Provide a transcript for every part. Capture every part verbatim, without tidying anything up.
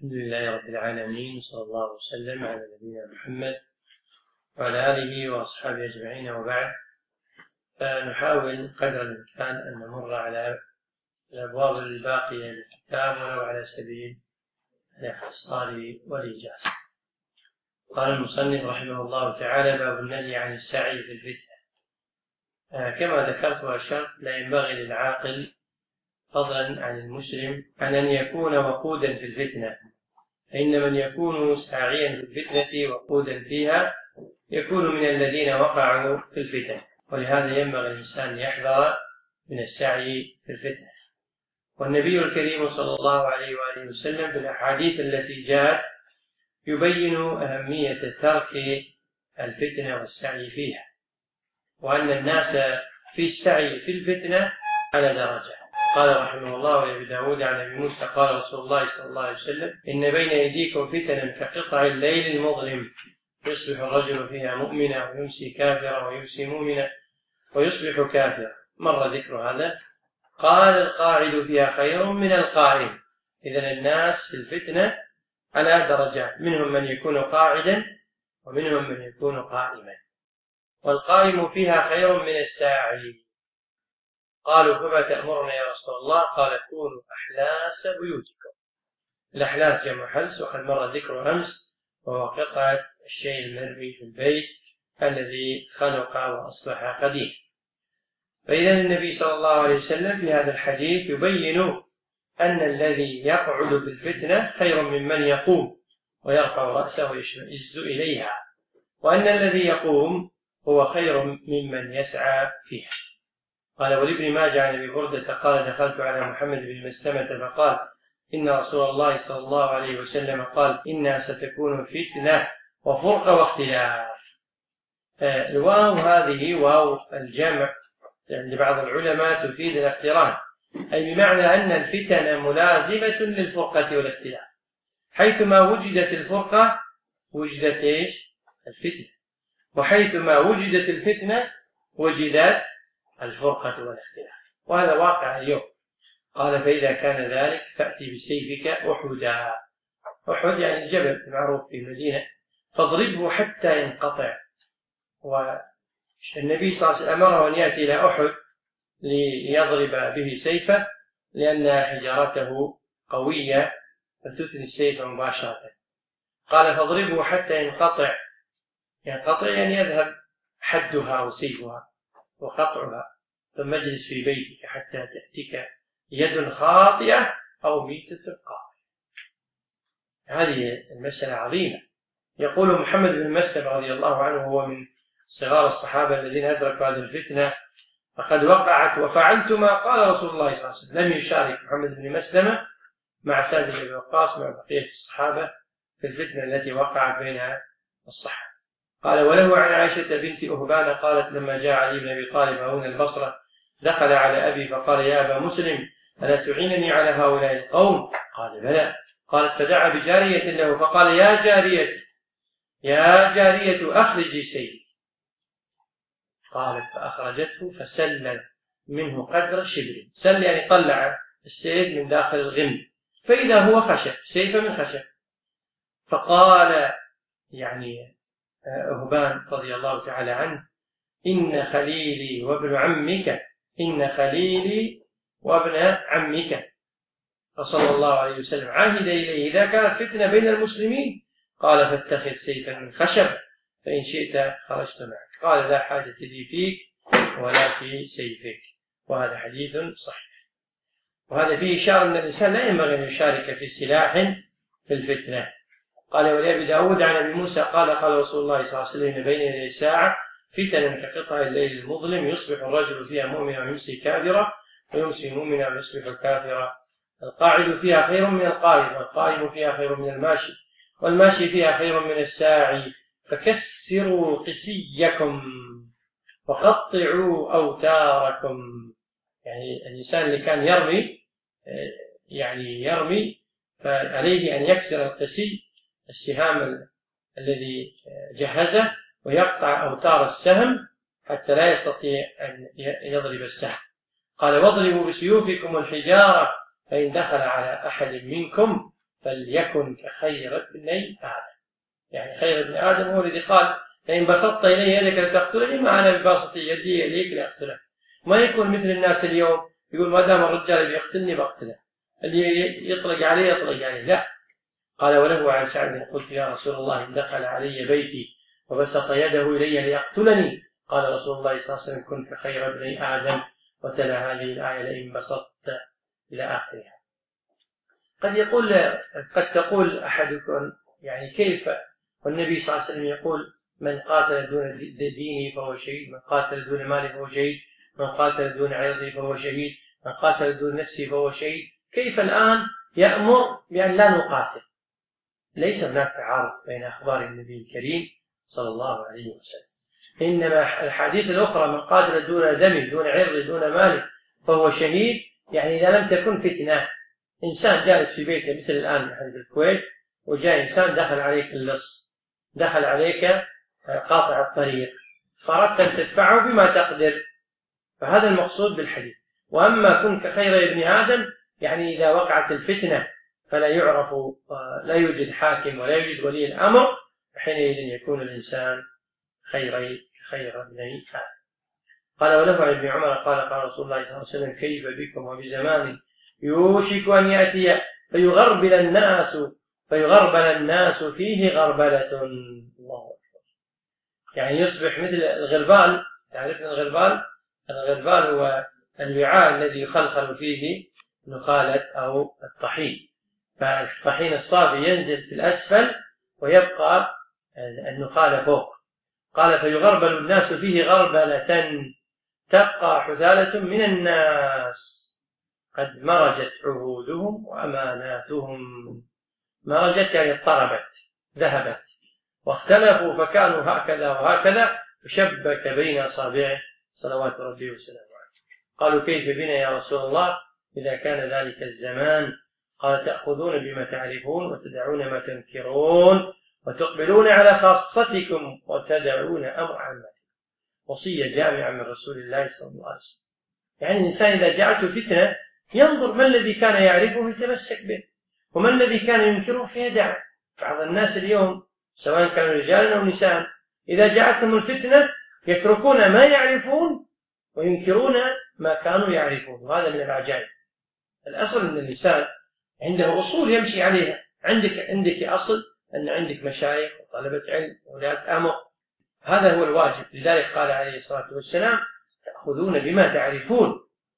الحمد لله رب العالمين، صلى الله وسلم على نبينا محمد وعلى آله وأصحابه أجمعين، وبعد. فنحاول قدر الإمكان أن نمر على الأبواب الباقية للكتاب ولو على سبيل الاختصار والإيجاز. قال المصنف رحمه الله تعالى: باب النهي عن السعي في الفتنة. كما ذكرت وأشرت، لا ينبغي للعاقل فضلا عن المسلم عن أن يكون وقودا في الفتنة، فإن من يكون ساعيا في الفتنة وقودا فيها يكون من الذين وقعوا في الفتن، ولهذا ينبغي الإنسان يحذر من السعي في الفتنة. والنبي الكريم صلى الله عليه وآله وسلم في الأحاديث التي جاءت يبين أهمية ترك الفتنة والسعي فيها، وأن الناس في السعي في الفتنة على درجة. قال رحمه الله لأبي داود عن أبي موسى قال رسول الله صلى الله عليه وسلم: إن بين أيديكم فتنا كقطع الليل المظلم، يصبح الرجل فيها مؤمنا ويمسي كافرا ويمسي مؤمنا ويصبح كافرا. مر ذكر هذا. قال: القاعد فيها خير من القائم. إذن الناس في الفتنة على درجات، منهم من يكون قاعدا ومنهم من يكون قائما، والقائم فيها خير من الساعي. قالوا: فما تأمرنا يا رسول الله؟ قال: كونوا أحلاس بيوتكم. الأحلاس جمع حلس، وقد مر ذكر أمس، وهو قطعة الشيء المرمي في البيت الذي خلق وأصبح قديم. فإذا النبي صلى الله عليه وسلم في هذا الحديث يبين أن الذي يقعد في الفتنة خير ممن يقوم ويرفع رأسه ويشمئز إليها، وأن الذي يقوم هو خير ممن يسعى فيها. قال: ولابن ماجه عن أبي بردة قال: دخلت على محمد بن مسلمة فقال: إن رسول الله صلى الله عليه وسلم قال: إنها ستكون فتنة وفرقة واختلاف. الواو هذه واو الجمع عند بعض العلماء تفيد الاقتران، أي بمعنى أن الفتن ملازمة للفرقة والاختلاف، حيثما وجدت الفرقة وجدت إيش؟ الفتنة، وحيثما وجدت الفتنة وجدت الفرقة والاختلاف، وهذا واقع اليوم. قال: فإذا كان ذلك فأتي بسيفك أحدا. أحد يعني الجبل المعروف في المدينة، فاضربه حتى ينقطع. والنبي صلى الله عليه وسلم أمره أن يأتي إلى أحد ليضرب به سيفه، لأن حجارته قوية فتثني السيف مباشرة. قال: فاضربه حتى ينقطع. ينقطع يعني يذهب حدها وسيفها وقطعها، ثم اجلس في بيتك حتى تأتيك يد خاطئة أو ميتة قاطعة. هذه المسألة عظيمة. يقول محمد بن مسلم رضي الله عنه، هو من صغار الصحابة الذين أدركوا هذه الفتنة: فقد وقعت وفعلت ما قال رسول الله صلى الله عليه وسلم. لم يشارك محمد بن مسلم مع سعد بن وقاص مع بقية الصحابة في الفتنة التي وقعت بين الصحابة. قال: وله عن عائشة بنت أهبان قالت: لما جاء علي بن أبي طالب هنا البصرة دخل على أبي فقال: يا أبا مسلم، ألا تعينني على هؤلاء القوم؟ قال: بلى. قالت: فدعا بجارية له فقال: يا جارية يا جارية أخرجي سيفي. قالت: فأخرجته فسل منه قدر شبر. سل يعني طلع السيف من داخل الغم، فإذا هو خشب، سيف من خشب. فقال يعني أهبان رضي الله تعالى عنه: إن خليلي وابن عمك إن خليلي وابن عمك. فصلى الله عليه وسلم عهد إليه: إذا كانت فتنة بين المسلمين قال: فاتخذ سيفا من خشب فإن شئت خرجت معك. قال: لا حاجة لي فيك ولا في سيفك. وهذا حديث صحيح. وهذا فيه إشارة أن الإنسان لا ينبغي أن يشارك في سلاح في الفتنة. قال: ولأبي داود عن أبي موسى قال: قال رسول الله صلى الله عليه وسلم: بين يدي الساعة فتن كقطع الليل المظلم، يصبح الرجل فيها مؤمنا ويمسي كافرا ويمسي مؤمنا ويصبح كافرا. القاعد فيها خير من القائم، والقائم فيها خير من الماشي، والماشي فيها خير من الساعي. فكسروا قسيكم وقطعوا أوتاركم. يعني الإنسان اللي كان يرمي يعني يرمي فعليه أن يكسر القسي، السهام الذي جهزه، ويقطع أوتار السهم حتى لا يستطيع أن يضرب السهم. قال: واضربوا بسيوفكم الحجارة فإن دخل على أحد منكم فليكن كخير ابني آدم. يعني خير ابن آدم هو الذي قال لئن بسطت إلي يدك لتقتلني ما أنا بباسط يدي إليك لأقتلك. ما يكون مثل الناس اليوم يقول ما دام الرجال بيقتلني بقتله، اللي يطلق عليه يطلق عليه، لا. قال وله عن سعد قلت يا رسول الله إن دخل علي بيتي وبسط يده إلي ليقتلني قال رسول الله صلى الله عليه وسلم كن كخير ابني آدم، وتلا هذه الآية لئن بسطت إلى آخرها. قد يقول قد تقول أحدكم يعني كيف، والنبي صلى الله عليه وسلم يقول من قاتل دون دينه فهو شهيد، من قاتل دون ماله فهو شهيد، من قاتل دون عرضه فهو شهيد، من قاتل دون نفسه فهو شهيد. كيف الآن يأمر بأن لا نقاتل؟ ليس هناك تعارض بين أخبار النبي الكريم صلى الله عليه وسلم، إنما الحديث الأخرى من قاتل دون دمه دون عرضه دون ماله فهو شهيد، يعني إذا لم تكن فتنة. إنسان جالس في بيته مثل الآن في الكويت وجاء إنسان دخل عليك اللص، دخل عليك قاطع الطريق، فأردت أن تدفعه بما تقدر، فهذا المقصود بالحديث. وأما كن كخير ابن آدم يعني إذا وقعت الفتنة فلا يعرف، لا يوجد حاكم ولا يوجد ولي الأمر، حينئذ يكون الإنسان خير خير ابن آدم. قال وله عن ابن عمر قال قال رسول الله صلى الله عليه وسلم كيف بكم وبزمان يوشك أن يأتي فيغربل الناس فيغربل الناس فيه غربلة. الله أكبر. يعني يصبح مثل الغربال، تعرفون الغربال؟ الغربال هو الوعاء الذي يخلخل فيه نخالة أو الطحين، فالطحين الصافي ينزل في الأسفل ويبقى النخالة فوق. قال فيغربل الناس فيه غربلة تبقى حثالة من الناس قد مرجت عهودهم وأماناتهم. مرجت يعني اضطربت ذهبت، واختلفوا فكانوا هكذا وهكذا، وشبك بين أصابعه صلوات ربي وسلامه عليه. قالوا كيف بنا يا رسول الله إذا كان ذلك الزمان؟ قال تأخذون بما تعرفون وتدعون ما تنكرون وتقبلون على خاصتكم وتدعون أمر عامتكم. وصية جامعة من رسول الله صلى الله عليه وسلم. يعني الإنسان إذا جاءته فتنة ينظر ما الذي كان يعرفه يتمسك به، وما الذي كان ينكره فيدعه. بعض الناس اليوم سواء كانوا رجالا أو نساء إذا جاءتهم الفتنة يتركون ما يعرفون وينكرون ما كانوا يعرفون، وهذا من العجائب. الأصل أن الإنسان عنده أصول يمشي عليها. عندك عندك أصل أن عندك مشايخ وطلبة علم وولاة أمر، هذا هو الواجب. لذلك قال عليه الصلاة والسلام تأخذون بما تعرفون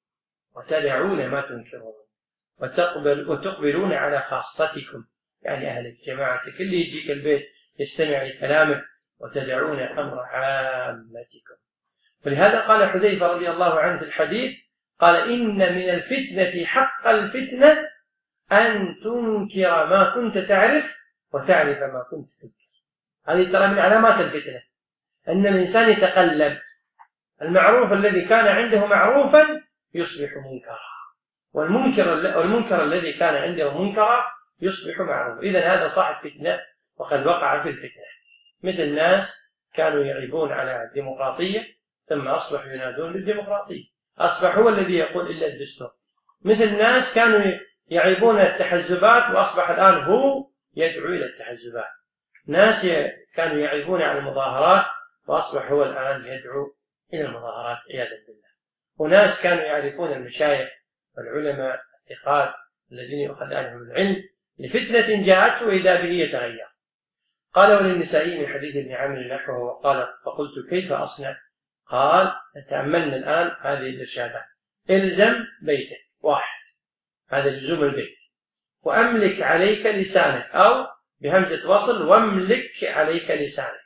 وتدعون ما تنكرون وتقبل وتقبلون على خاصتكم، يعني أهل جماعتك اللي يجيك البيت يستمع لكلامك، وتدعون أمر عامتكم. ولهذا قال حذيفة رضي الله عنه في الحديث قال إن من الفتنة حق الفتنة أن تنكر ما كنت تعرف وتعرف ما كنت تنكر. هذه ترى من علامات الفتنة، أن الإنسان يتقلب، المعروف الذي كان عنده معروفا يصبح منكرا، والمنكر, والمنكر الذي كان عنده منكرا يصبح معروفا. إذن هذا صاحب فتنة وقد وقع في الفتنة. مثل ناس كانوا يعيبون على الديمقراطية ثم أصبحوا ينادون بالديمقراطية، أصبح هو الذي يقول إلا الدستور. مثل ناس كانوا يعيبون التحزبات وأصبح الآن هو يدعو إلى التحزبات. ناس كانوا يعيبون على المظاهرات وأصبح هو الآن يدعو إلى المظاهرات عياذا بالله. وناس كانوا يعرفون المشايخ والعلماء الثقات الذين يؤخذ عنهم العلم لفتنة جاءته وإذا به يتغير. قال وللنسائي من حديث ابن عمرو نحوه وقال فقلت كيف أصنع؟ قال تأملنا الآن هذه الإرشادات: إلزم بيتك، واحد هذا لزوم البيت، وأملك عليك لسانك، أو بهمزة وصل واملك عليك لسانك.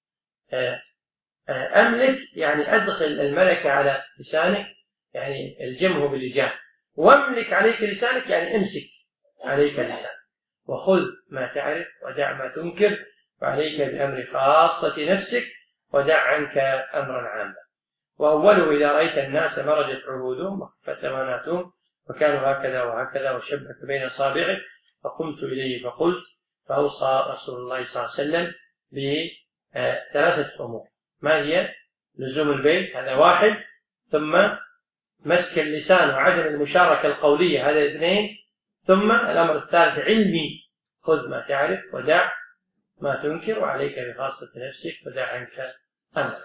أملك يعني أدخل الملكة على لسانك، يعني الجمه باللجام، واملك عليك لسانك يعني امسك عليك لسانك، وخذ ما تعرف ودع ما تنكر، وعليك بأمر خاصة نفسك ودع عنك أمرا عاما. وأوله إذا رأيت الناس مرجت عهودهم وخفت أماناتهم وكانوا هكذا وهكذا وشبك بين أصابعه، فقمت إليه فقلت، فأوصى رسول الله صلى الله عليه وسلم بثلاثة أمور. ما هي؟ لزوم البيت هذا واحد، ثم مسك اللسان وعدم المشاركة القولية هذا اثنين، ثم الأمر الثالث علمي خذ ما تعرف ودع ما تنكر، وعليك بخاصة نفسك ودع عنك أمر.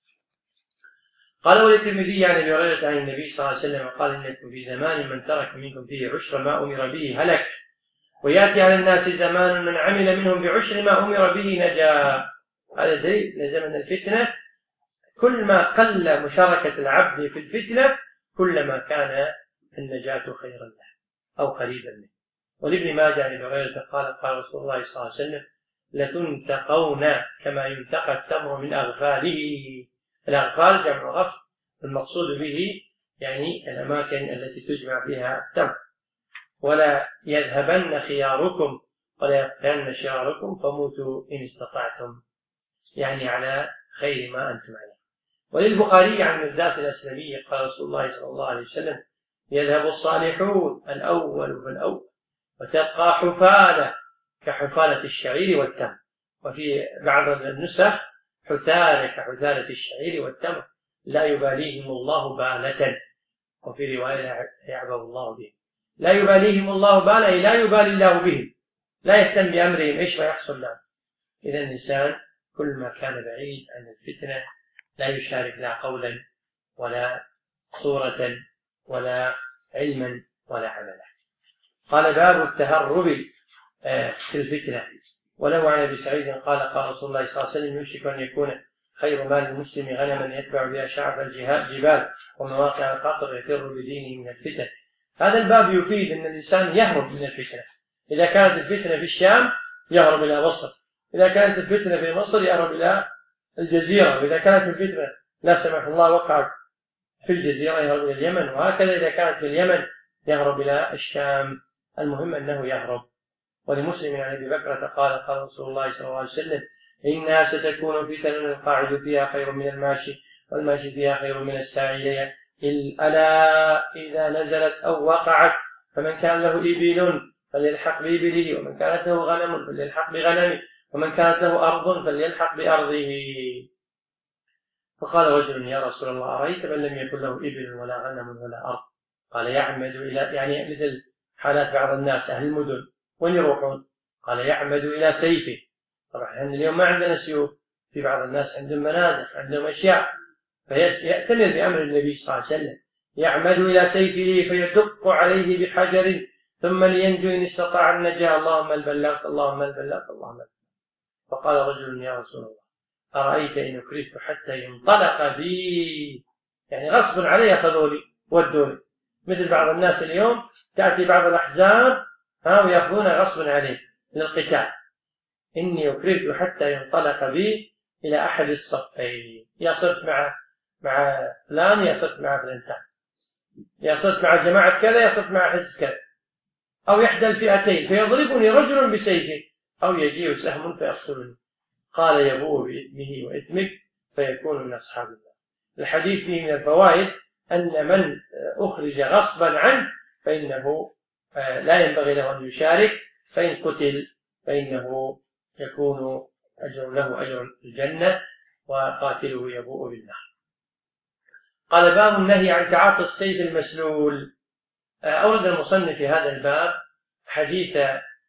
قال وللترمذي عن ابي هريره عن النبي صلى الله عليه وسلم قال انكم في زمان من ترك منكم فيه عشر ما امر به هلك، وياتي على الناس زمان من عمل منهم بعشر ما امر به نجا. هذا دليل لزمن الفتنه، كل ما قل مشاركه العبد في الفتنه كلما كان النجاه خيرا له او قريبا منه. ولابن ماجه عن ابي هريره قال قال رسول الله صلى الله عليه وسلم لتنتقون كما ينتقى التمر من اغفاله. الأغفال جمع غفل، المقصود به يعني الأماكن التي تجمع فيها التمر. ولا يذهبن خياركم ولا يبقين شراركم فموتوا إن استطعتم، يعني على خير ما أنتم عليه. وللبخاري عن مرداس الأسلمي قال رسول الله صلى الله عليه وسلم يذهب الصالحون الأول فالأول وتبقى حفالة كحفالة الشعير والتمر، وفي بعض النسخ حثالة كحثالة الشعير والتمر لا يباليهم الله بالة، وفي رواية لا يعبأ الله بهم. لا يباليهم الله بالة لا يبالي الله بهم، لا يهتم بأمرهم إيش ما يحصل لهم. إذا الإنسان كل ما كان بعيد عن الفتنة لا يشارك لا قولا ولا صورة ولا علما ولا عملا. قال باب التهرب في الفتنة. وله عن ابي سعيد قال قال رسول الله صلى الله عليه وسلم يوشك ان يكون خير مال المسلم غنما يتبع بها شعب الجبال ومواقع القطر يفر بدينه من الفتن. هذا الباب يفيد ان الانسان يهرب من الفتنه. اذا كانت الفتنه في الشام يهرب الى مصر، اذا كانت الفتنه في مصر يهرب الى الجزيره، واذا كانت الفتنه لا سمح الله وقعت في الجزيره يهرب الى اليمن، وهكذا اذا كانت في اليمن يهرب الى الشام. المهم انه يهرب. ولمسلم عن ابي بكرة قال قال رسول الله صلى الله عليه وسلم انها ستكون فتن القاعد فيها خير من الماشي والماشي فيها خير من الساعي، الا اذا نزلت او وقعت فمن كان له ابل فليلحق بابله، ومن كانت له غنم فليلحق بغنمه، ومن كانت له ارض فليلحق بارضه. فقال رجل يا رسول الله ارايت من لم يكن له ابل ولا غنم ولا ارض؟ قال يعمد الى يعني مثل حالات بعض الناس اهل المدن وين يروحون؟ قال يعمد إلى سيفه. طبعا احنا اليوم ما عندنا سيوف، في بعض الناس عندهم منادف عندهم أشياء، فيأتمر بأمر النبي صلى الله عليه وسلم يعمد إلى سيفه فيدق عليه بحجر ثم لينجو إن استطاع النجاة اللهم البلغت اللهم البلغت اللهم البلغت. فقال رجل يا رسول الله أرأيت إن أكرهت حتى ينطلق بي، يعني غصب علي أخذوني ودوني، مثل بعض الناس اليوم تأتي بعض الأحزاب ها ويأخذون غصبا عليه للقتال. إني أكرهت حتى ينطلق بي إلى أحد الصفين، يا صرت مع مع فلان يا صرت مع فلانتان، يا صرت مع جماعة كذا يا صرت مع حزب كذا، أو إحدى الفئتين فيضربني رجل بسيفه أو يجيء سهم فيقتلني. قال يبوء بإثمه وإثمك فيكون من أصحاب الله. الحديث فيه من الفوائد أن من أخرج غصبا عنه فإنه لا ينبغي له أن يشارك، فإن قتل فإنه يكون أجر له أجر الجنة وقاتله يبوء بالنار. قال باب النهي عن تعاطي السيف المسلول. أورد المصنف في هذا الباب حديث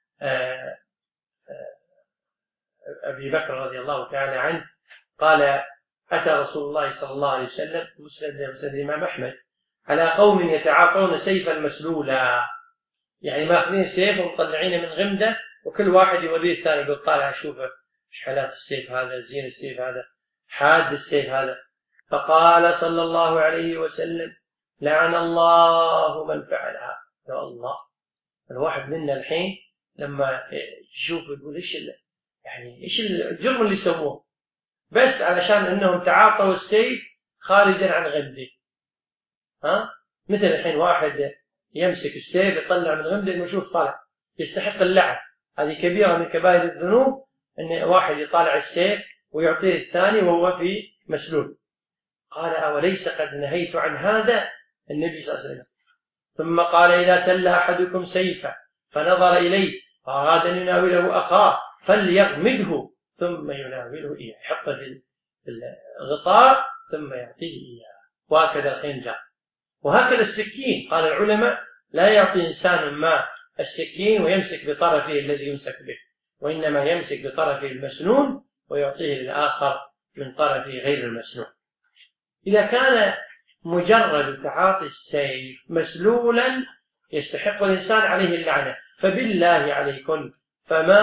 أبي بكر رضي الله تعالى عنه قال أتى رسول الله صلى الله عليه وسلم مسند الإمام أحمد على قوم يتعاطون سيفا مسلولا، يعني ماخذين السيف ومطلعينه من غمده وكل واحد يوريه الثاني يقول طالع شوفه ايش حالات السيف هذا، زين السيف هذا، حاد السيف هذا. فقال صلى الله عليه وسلم لعن الله من فعلها. يا الله، الواحد منا الحين لما يشوف يقول ايش يعني ايش الجرم اللي سووه بس علشان انهم تعاطوا السيف خارجا عن غمده. ها مثل الحين واحد يمسك السيف يطلع من غمده انه شوف طالع يستحق اللعن. هذه كبيرة من كبائر الذنوب ان واحد يطالع السيف ويعطيه الثاني وهو في مسلول. قال أوليس قد نهيت عن هذا النبي صلى الله عليه وسلم؟ ثم قال إذا سل أحدكم سيفا فنظر إليه فأراد أن يناوله أخاه فليغمده ثم يناوله إياه، يحطه في الغطاء ثم يعطيه إياه. وهكذا الخنجر وهكذا السكين. قال العلماء لا يعطي إنسان ما السكين ويمسك بطرفه الذي يمسك به، وإنما يمسك بطرفه المسنون ويعطيه للآخر من طرفه غير المسنون. إذا كان مجرد تعاطي السيف مسلولا يستحق الإنسان عليه اللعنة، فبالله عليكم فما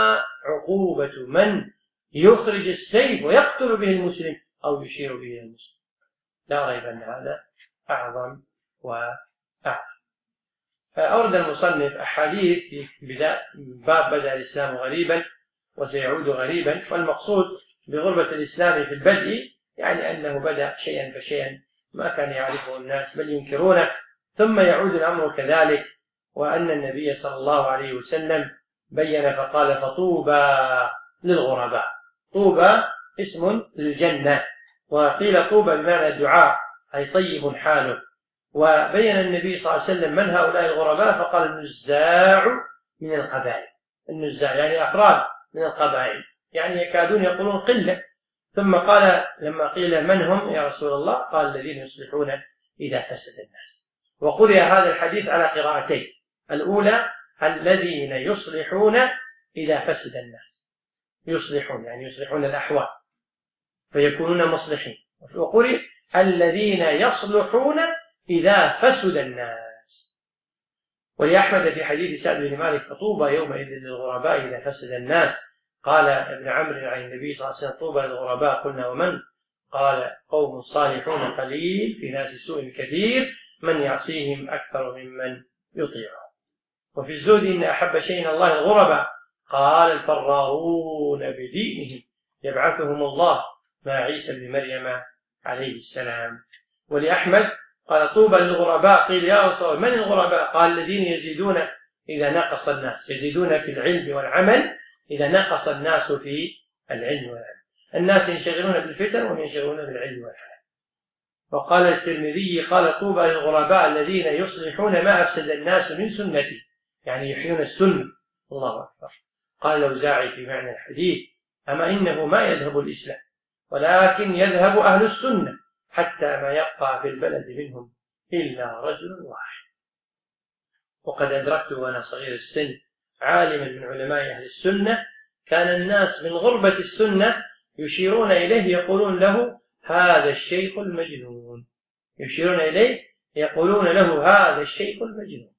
عقوبة من يخرج السيف ويقتل به المسلم أو يشير به المسلم؟ لا ريب أن هذا أعظم وأعظم. فأورد المصنف أحاديث في باب بدأ الإسلام غريبا وسيعود غريبا، والمقصود بغربة الإسلام في البدء يعني أنه بدأ شيئا فشيئا ما كان يعرفه الناس بل ينكرونه، ثم يعود الأمر كذلك، وأن النبي صلى الله عليه وسلم بين فقال فطوبى للغرباء. طوبى اسم للجنة، وقيل طوبى بمعنى الدعاء أي طيب حاله. وبين النبي صلى الله عليه وسلم من هؤلاء الغرباء فقال النزاع من القبائل. النزاع يعني أفراد من القبائل، يعني يكادون يقولون قلة. ثم قال لما قيل من هم يا رسول الله قال الذين يصلحون إذا فسد الناس. وقرئ هذا الحديث على قراءتين، الأولى الذين يصلحون إذا فسد الناس، يصلحون يعني يصلحون الأحوال فيكونون مصلحين، وقرئ الذين يصلحون إذا فسد الناس. ولأحمد في حديث سعد بن مالك فطوبى يومئذ للغرباء إذا فسد الناس. قال ابن عمرو عن النبي صلى الله عليه وسلم طوبى للغرباء قلنا ومن؟ قال قوم صالحون قليل في ناس سوء كثير من يعصيهم أكثر ممن يطيعهم. وفي الزهد إن أحب شيء الله الغرباء قال الفرارون بدينهم يبعثهم الله مع عيسى بن مريم عليه السلام. ولأحمد قال طوبى للغرباء قيل يا رسول الله من الغرباء؟ قال الذين يزيدون إذا نقص الناس، يزيدون في العلم والعمل إذا نقص الناس في العلم والعمل. الناس ينشغلون بالفتن وهم ينشغلون بالعلم والعمل. وقال الترمذي قال طوبى للغرباء الذين يصلحون ما أفسد الناس من سنتي، يعني يحيون السنة. الله أكبر. قال الأوزاعي في معنى الحديث أما إنه ما يذهب الإسلام ولكن يذهب أهل السنة حتى ما يبقى في البلد منهم إلا رجل واحد. وقد أدركت وأنا صغير السن عالما من علماء أهل السنة كان الناس من غربة السنة يشيرون إليه يقولون له هذا الشيخ المجنون، يشيرون إليه يقولون له هذا الشيخ المجنون.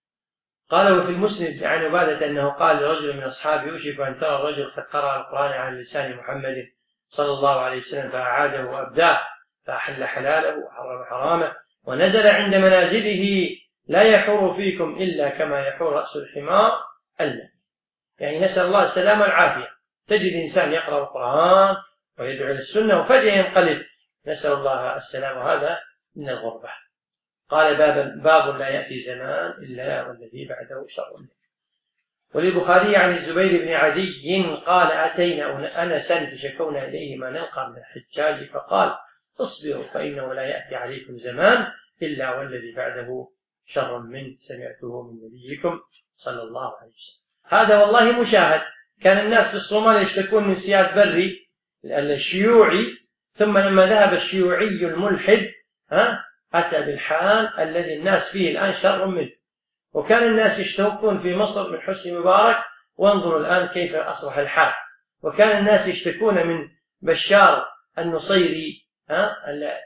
قال وفي المسند عن عبادة أنه قال لرجل من أصحابه يوشك أن ترى الرجل قد قرأ القرآن على لسان محمد صلى الله عليه وسلم فأعاده وأبداه فأحل حلاله وحرم حرامه ونزل عند منازله لا يحور فيكم إلا كما يحور رأس الحمار ألا. يعني نسأل الله السلامة والعافية. تجد إنسان يقرأ القرآن ويدعو إلى السنة وفجأة ينقلب، نسأل الله السلامة، هذا من الغربة. قال باب, باب لا يأتي زمان إلا والذي بعده شر منه. وللبخاري عن الزبير بن عدي قال أتينا أنسا فشكونا إليه ما نلقى من الحجاج فقال اصبروا فإنه لا يأتي عليكم زمان إلا والذي بعده شر منه سمعته من نبيكم صلى الله عليه وسلم. هذا والله مشاهد. كان الناس في الصومال يشتكون من سياد بري الشيوعي، ثم لما ذهب الشيوعي الملحد ها أتى بالحال الذي الناس فيه الآن شر منه. وكان الناس يشتكون في مصر من حسني مبارك، وانظروا الآن كيف أصبح الحال. وكان الناس يشتكون من بشار النصيري ها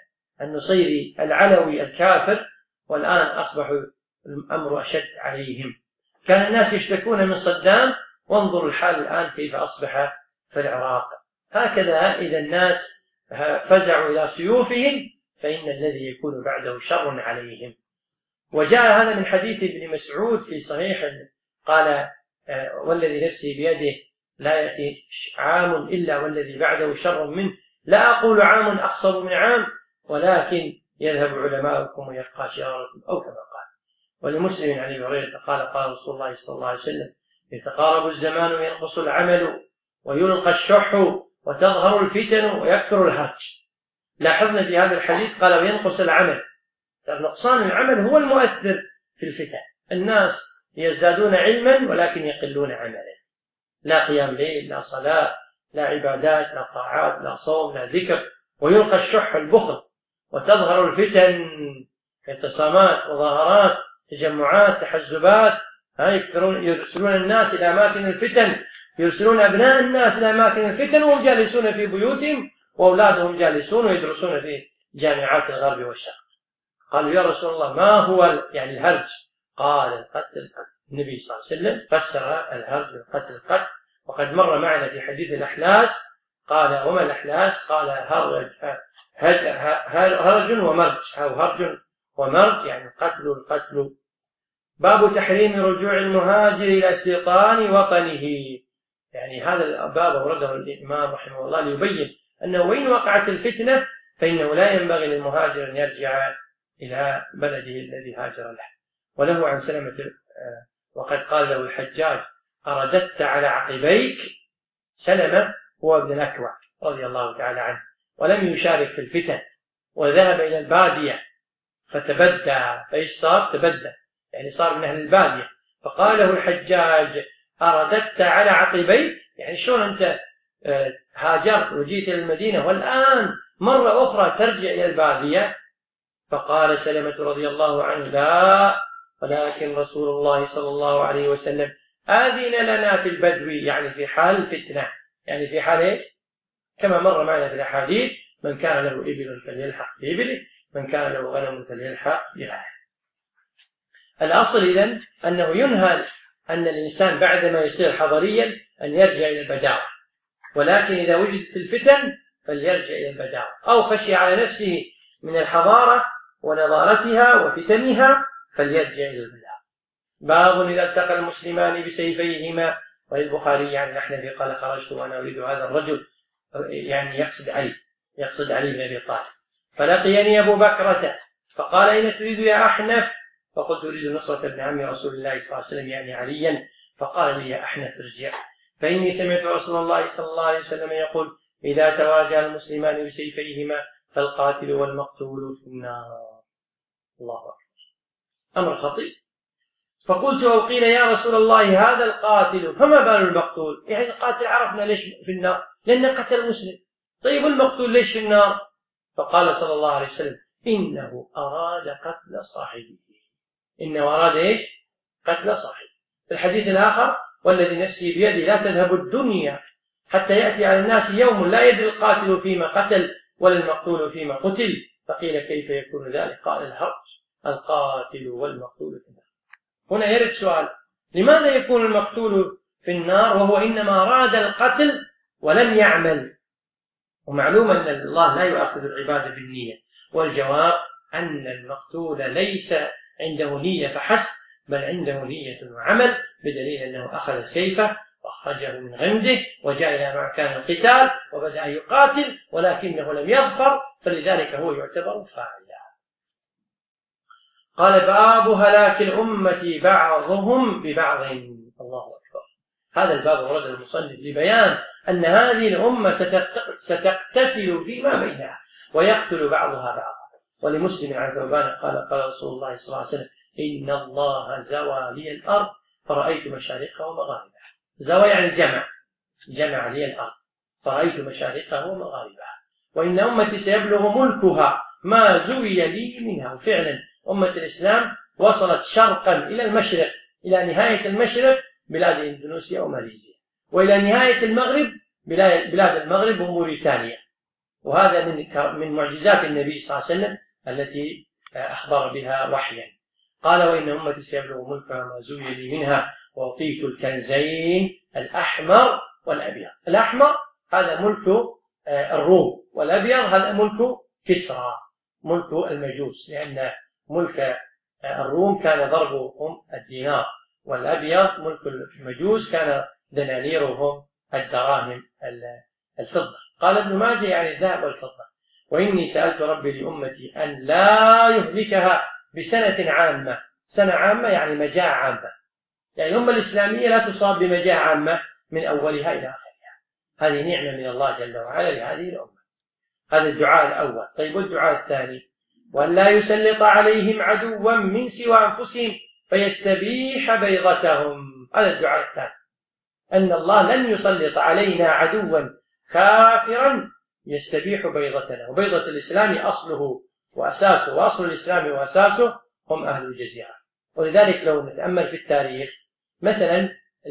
النصيري العلوي الكافر، والآن أصبح الأمر أشد عليهم. كان الناس يشتكون من صدام، وانظروا الحال الآن كيف أصبح في العراق. هكذا إذا الناس فزعوا إلى سيوفهم فإن الذي يكون بعده شر عليهم. وجاء هذا من حديث ابن مسعود في صحيح قال والذي نفسي بيده لا يأتي عام إلا والذي بعده شر منه، لا أقول عام أقصر من عام ولكن يذهب علماؤكم ويبقى شراركم أو كما قال. ولمسلم عن ابي هريرة قال قال رسول الله صلى الله عليه وسلم يتقارب الزمان وينقص العمل ويلقى الشح وتظهر الفتن ويكثر الهرج. لاحظنا في هذا الحديث قال وينقص العمل، نقصان العمل هو المؤثر في الفتن. الناس يزدادون علما ولكن يقلون عملا، لا قيام ليل، لا صلاة، لا عبادات، لا طاعات، لا صوم، لا ذكر. ويلقى الشح البخل، وتظهر الفتن اعتصامات وظاهرات تجمعات تحزبات ها يكثرون يرسلون الناس إلى أماكن الفتن، يرسلون أبناء الناس إلى أماكن الفتن وهم جالسون في بيوتهم وأولادهم جالسون ويدرسون في جامعات الغرب والشرق. قالوا يا رسول الله ما هو يعني الهرج؟ قال القتل. النبي صلى الله عليه وسلم فسر الهرج بالقتل القتل، وقد مر معنا في حديث الأحلاس قال وما الأحلاس؟ قال هرج, هرج ومرج أو هرج ومرج يعني قتل القتل. باب تحريم رجوع المهاجر إلى استيطان وطنه، يعني هذا الباب ورده الإمام رحمه الله ليبين أنه وإن وقعت الفتنة فإنه لا ينبغي للمهاجر أن يرجع إلى بلده الذي هاجر له. وله عن سلمة وقد قال له الحجاج أرددت على عقبيك. سلمة هو ابن الأكوع رضي الله تعالى عنه، ولم يشارك في الفتن وذهب إلى البادية فتبدى. فإيش صار؟ تبدى يعني صار من أهل البادية. فقال له الحجاج أرددت على عقبيك، يعني شلون أنت هاجرت وجيت إلى المدينة والآن مرة أخرى ترجع إلى البادية؟ فقال سلمة رضي الله عنه لا، ولكن رسول الله صلى الله عليه وسلم آذن لنا في البدو، يعني في حال الفتنة، يعني في حال إيه؟ كما مر معنا في الأحاديث من كان له إبل فليلحق بإبله، من كان له غنم فليلحق بغنمه. الأصل إذن أنه ينهى أن الإنسان بعدما يصير حضريا أن يرجع إلى البداوة، ولكن إذا وجدت الفتن فليرجع إلى البداوة، أو خشي على نفسه من الحضارة ونظارتها وفتنها فليرجع إلى البداوة. باب إذا التقى المسلمان بسيفيهما. والبخاري يعني نحن قال خرجت وأنا أريد هذا الرجل، يعني يقصد علي يقصد علي بن أبي طالب. فلقيني أبو بكرة فقال أين تريد يا أحنف؟ فقلت أريد نصرة ابن عم رسول الله صلى الله عليه وسلم يعني عليا. فقال لي يا أحنف ارجع، فإني سمعت رسول الله صلى الله عليه وسلم يقول إذا تواجه المسلمان بسيفيهما فالقاتل والمقتول في النار. الله أكبر، أمر خطير. فقلت وقيل يا رسول الله هذا القاتل فما بال المقتول؟ يعني القاتل عرفنا ليش في النار لأنه قتل مسلم، طيب المقتول ليش في النار؟ فقال صلى الله عليه وسلم إنه أراد قتل صاحبه. إنه أراد إيش؟ قتل صاحبه. في الحديث الآخر والذي نفسي بيدي لا تذهب الدنيا حتى يأتي على الناس يوم لا يدري القاتل فيما قتل ولا المقتول فيما قتل. فقيل كيف يكون ذلك؟ قال الهرج القاتل والمقتول في النار. هنا يرد سؤال لماذا يكون المقتول في النار وهو إنما أراد القتل ولم يعمل؟ ومعلوم أن الله لا يؤاخذ العباد بالنية، والجواب أن المقتول ليس عنده نية فحسب، بل عنده نية وعمل، بدليل أنه أخذ سيفه وأخرجه من غمده وجاء إلى مكان القتال وبدأ يقاتل ولكنه لم يظفر، فلذلك هو يعتبر فاعلا. قال باب هلاك الأمة بعضهم ببعض. الله أكبر. هذا الباب ورد المصنف لبيان أن هذه الأمة ستقتتل فيما بينها ويقتل بعضها بعضا. ولمسلم عن ثوبان قال قال رسول الله صلى الله عليه وسلم إن الله زوى لي الأرض فرأيت مشارقها ومغاربها. زوى يعني جمع جمع لي الأرض فرأيت مشارقها ومغاربها، وإن أمتي سيبلغ ملكها ما زوي لي منها. وفعلا أمة الإسلام وصلت شرقا إلى المشرق، إلى نهاية المشرق بلاد إندونيسيا وماليزيا، وإلى نهاية المغرب بلاد المغرب وموريتانيا. وهذا من من معجزات النبي صلى الله عليه وسلم التي أخبر بها وحيا. قال وإن أمتي سيبلغ ملكها ما زوي لي منها وأعطيت الكنزين الأحمر والأبيض. الأحمر هذا ملك الروم، والأبيض هذا ملك كسرى ملك المجوس، لأن ملك الروم كان ضربهم الدينار، والأبيض ملك المجوس كان دنانيرهم الدراهم الفضة. قال ابن ماجه يعني الذهب والفضة. وإني سألت ربي لأمتي أن لا يهلكها بسنة عامة. سنة عامة يعني مجاعة عامة، يعني الأمة الإسلامية لا تصاب بمجاعة عامة من أولها إلى آخرها. هذه نعمة من الله جل وعلا لهذه الأمة. هذا الدعاء الأول. طيب والدعاء الثاني وأن لا يسلط عليهم عدوا من سوى أنفسهم فيستبيح بيضتهم. هذا الدعاء الثاني، أن الله لن يسلط علينا عدوا كافرا يستبيح بيضتنا. وبيضة الإسلام أصله وأساسه، وأصل الإسلام وأساسه هم أهل الجزيرة. ولذلك لو نتأمل في التاريخ مثلا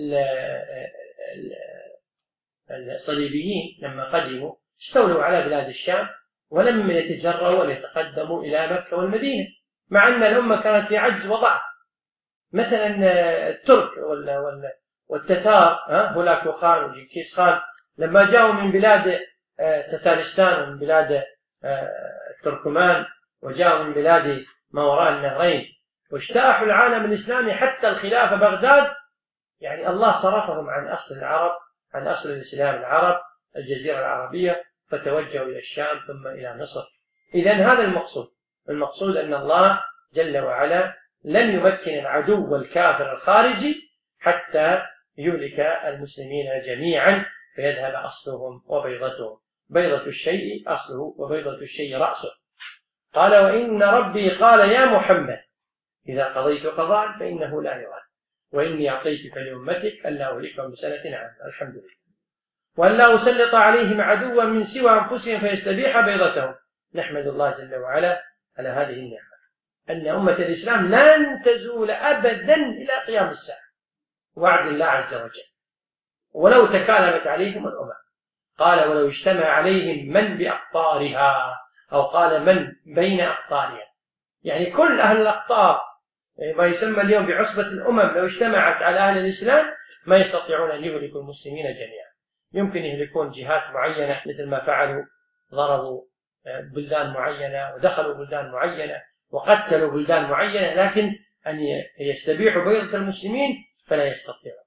الصليبيين لما قدموا استولوا على بلاد الشام ولم يتجرؤوا ولا يتقدموا إلى مكة والمدينة، مع أن الأمة كانت في عجز وضعف. مثلا الترك والتتار، هولاكو خان وجنكيز خان، لما جاءوا من بلاد تتارستان ومن بلاد التركمان وجاءوا من بلاد ما وراء النهرين واجتاحوا العالم الإسلامي حتى الخلافة بغداد، يعني الله صرفهم عن أصل العرب، عن أصل الإسلام العرب الجزيرة العربية، فتوجهوا إلى الشام ثم إلى مصر. إذن هذا المقصود، المقصود أن الله جل وعلا لن يمكن العدو والكافر الخارجي حتى يهلك المسلمين جميعا فيذهب أصلهم وبيضتهم. بيضة الشيء أصله وبيضة الشيء رأسه. قال وإن ربي قال يا محمد إذا قضيت قضاء فإنه لا يراد، وإني أعطيتك لأمتك ألا أهلكهم بسنة عامة الحمد لله، وألا أسلط عليهم عدوا من سوى أنفسهم فيستبيح بيضتهم. نحمد الله جل وعلا على هذه النعمة، أن أمة الإسلام لن تزول أبدا إلى قيام الساعة، وعد الله عز وجل، ولو تكالبت عليهم الأمم. قال ولو اجتمع عليهم من بأقطارها، أو قال من بين أقطارها، يعني كل أهل الأقطار، ما يسمى اليوم بعصبة الأمم، لو اجتمعت على أهل الإسلام ما يستطيعون أن يهلكوا المسلمين جميعا. يمكن يهلكون جهات معينة مثل ما فعلوا، ضربوا بلدان معينة ودخلوا بلدان معينة وقتلوا بلدان معينة، لكن أن يستبيحوا بيضة المسلمين فلا يستطيعون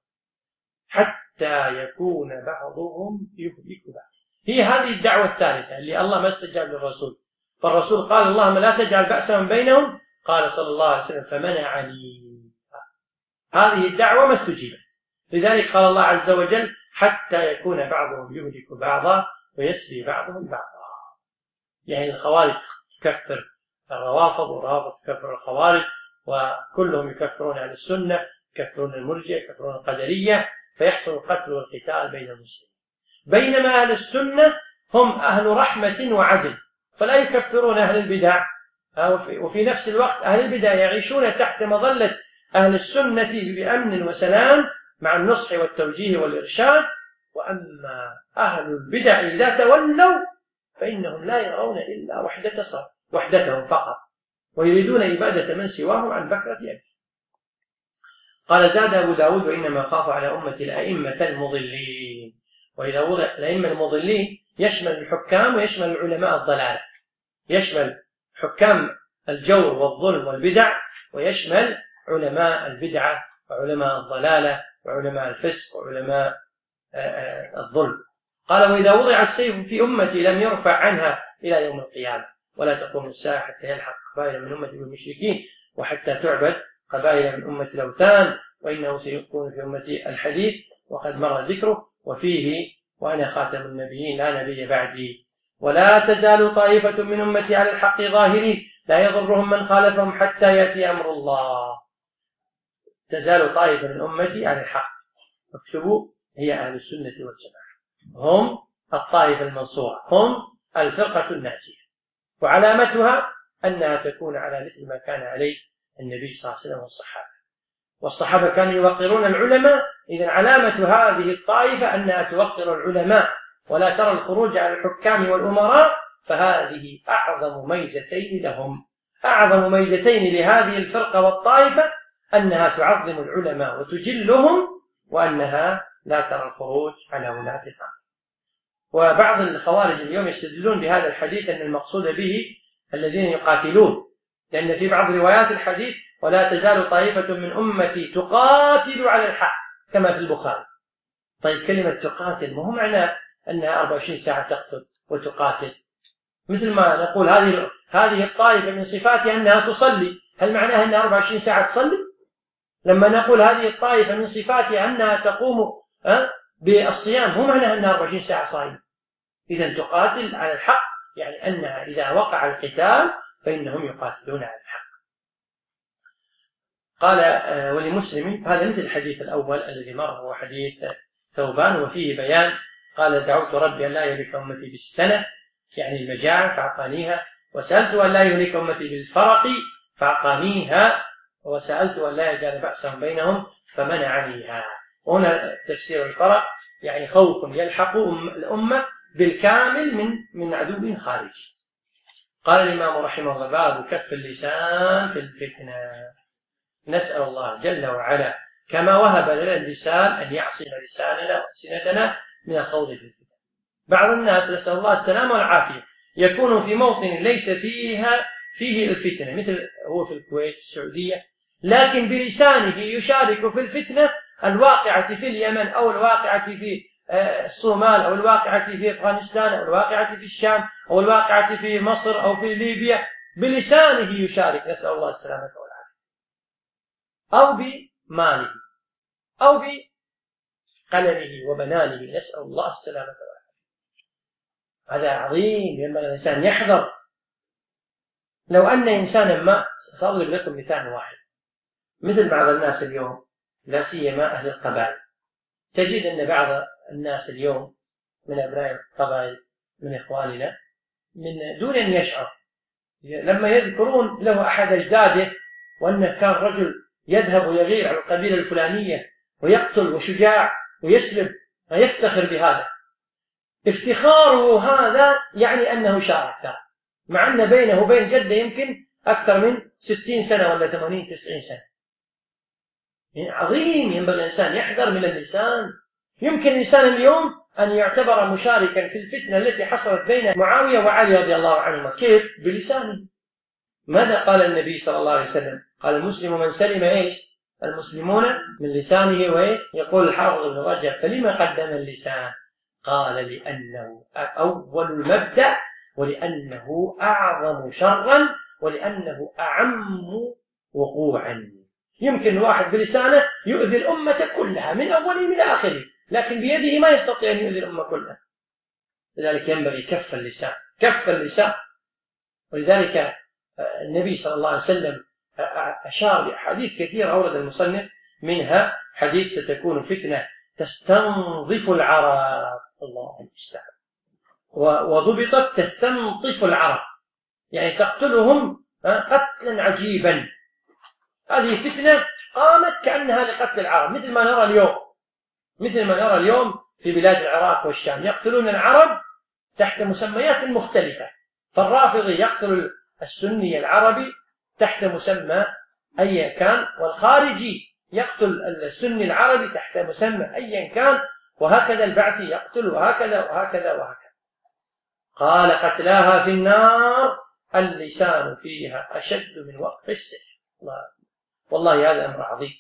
حتى يكون بعضهم يهلك بعض. هي هذه الدعوة الثالثة اللي الله ما استجاب للرسول، فالرسول قال اللهم لا تجعل بأسهم بينهم، قال صلى الله عليه وسلم فمنعني. هذه الدعوة ما استجيبت، لذلك قال الله عز وجل حتى يكون بعضهم يهلك بعضا ويسري بعضهم بعضا. يعني الخوارج تكفر الروافض والروافض تكفر الخوارج، وكلهم يكفرون أهل السنة، يكفرون المرجئة، يكفرون القدرية، فيحصل القتل والقتال بين المسلمين. بينما أهل السنة هم أهل رحمة وعدل، فلا يكفرون أهل البدع، وفي نفس الوقت أهل البدع يعيشون تحت مظلة أهل السنة بأمن وسلام مع النصح والتوجيه والإرشاد. وأما أهل البدع إذا تولوا فإنهم لا يرون إلا وحدة صار وحدتهم فقط، ويريدون إبادة من سواهم عن بكرة أبيه. قال زاد أبو داود وإنما خاف على أمة الأئمة المضلين. وإذا وضع الأئمة المضلين يشمل الحكام ويشمل العلماء الضلالة، يشمل حكام الجور والظلم والبدع، ويشمل علماء البدعة وعلماء الضلالة وعلماء الفسق وعلماء الظلم. قال وإذا وضع السيف في أمتي لم يرفع عنها إلى يوم القيامة، ولا تقوم الساعة حتى يلحق قبائل من أمتي بالمشركين وحتى تعبد قبائل من أمة الأوثان، وإنه سيكون في أمتي الحديث وقد مر ذكره، وفيه وأنا خاتم النبيين لا نبي بعدي، ولا تزال طائفة من أمتي على الحق ظاهرين لا يضرهم من خالفهم حتى يأتي أمر الله. تزال طائفة من أمتي على الحق، اكتبوا هي أهل السنة والجماعة، هم الطائفة المنصورة، هم الفرقة الناجية، وعلامتها أنها تكون على مثل ما كان عليه النبي صلى الله عليه وسلم والصحابة، والصحابة كانوا يوقرون العلماء. إذن علامة هذه الطائفة أنها توقر العلماء ولا ترى الخروج على الحكام والأمراء، فهذه أعظم ميزتين لهم، أعظم ميزتين لهذه الفرقة والطائفة أنها تعظم العلماء وتجلهم، وأنها لا ترى الخروج على ولاة الأمر. وبعض الخوارج اليوم يستدلون بهذا الحديث أن المقصود به الذين يقاتلون، لأن في بعض روايات الحديث ولا تزال طائفة من أمتي تقاتل على الحق كما في البخاري. طيب كلمة تقاتل ما هو معنى أنها أربعة وعشرين ساعة تقتل وتقاتل، مثل ما نقول هذه هذه الطائفة من صفاتها أنها تصلي، هل معناها أنها أربعة وعشرين ساعة تصلي؟ لما نقول هذه الطائفة من صفاتها أنها تقوم بالصيام هو معناها أنها أربعة وعشرين ساعة صائمة. إذا تقاتل على الحق يعني أنها إذا وقع القتال فإنهم يقاتلون على الحق. قال ولمسلم، هذا مثل الحديث الأول الذي مر هو حديث ثوبان، وفيه بيان قال دعوت ربي أن لا يهلك أمتي بالسنة يعني المجاعة فأعطانيها، وسألت أن لا يهلك أمتي بالفرق فأعطانيها، وسألت أن لا يجعل بأسهم بينهم فمنعنيها. هنا تفسير الفرق يعني خوف يلحق الأمة بالكامل من من عدو خارجي. قال الإمام رحمه الله: باب كف اللسان في الفتنة. نسأل الله جل وعلا كما وهب لنا اللسان أن يعصم لساننا وألسنتنا من الخوض في الفتنة. بعض الناس نسأل الله السلامة والعافية يكون في موطن ليس فيها فيه الفتنة، مثل هو في الكويت السعودية، لكن بلسانه يشارك في الفتنة الواقعة في اليمن أو الواقعة في الصومال أو الواقعة في أفغانستان أو الواقعة في الشام أو الواقعة في مصر أو في ليبيا، بلسانه يشارك، نسأل الله السلامة والعافية، أو بماله أو بقلمه وبنانه، نسأل الله السلامة والعافية. هذا عظيم، ينبغي الإنسان يحذر. لو أن إنسانا ما، سأضرب لكم مثال واحد، مثل بعض الناس اليوم لا سيما أهل القبائل، تجد أن بعض الناس اليوم من أبناء القبائل من إخواننا من دون أن يشعر لما يذكرون له أحد أجداده وأنه كان رجل يذهب ويغير على القبيلة الفلانية ويقتل وشجاع ويسلب ويفتخر بهذا، افتخاره هذا يعني أنه شارك، مع أن بينه وبين جده يمكن أكثر من ستين سنة ولا ثمانين تسعين سنة. يعني عظيم، ينبغي الإنسان يحذر من اللسان. يمكن الإنسان اليوم أن يعتبر مشاركا في الفتنة التي حصلت بين معاوية وعلي رضي الله عنهما. كيف؟ بلسانه. ماذا قال النبي صلى الله عليه وسلم؟ قال: المسلم من سلم إيش؟ المسلمون من لسانه وإيش؟ يقول الحافظ ابن رجب: فلما قدم اللسان؟ قال: لأنه أول المبدأ، ولأنه أعظم شرا، ولأنه أعم وقوعا. يمكن الواحد بلسانه يؤذي الأمة كلها من أوله إلى آخره، لكن بيده ما يستطيع أن يؤذي الأمة كلها. لذلك ينبغي كف اللسان، كف اللسان. ولذلك النبي صلى الله عليه وسلم أشار بأحاديث كثيرة أورد المصنف، منها حديث: ستكون فتنة تستنظف العرب، الله المستعان، وضبطت تستنطف العرب، يعني تقتلهم قتلا عجيبا. هذه فتنة قامت كأنها لقتل العرب، مثل ما نرى اليوم مثل ما نرى اليوم في بلاد العراق والشام، يقتلون العرب تحت مسميات مختلفة. فالرافضي يقتل السني العربي تحت مسمى أيا كان، والخارجي يقتل السني العربي تحت مسمى أيا كان، وهكذا البعثي يقتل، وهكذا وهكذا وهكذا. قال: قتلاها في النار، اللسان فيها أشد من وقف السيف. والله هذا أمر عظيم.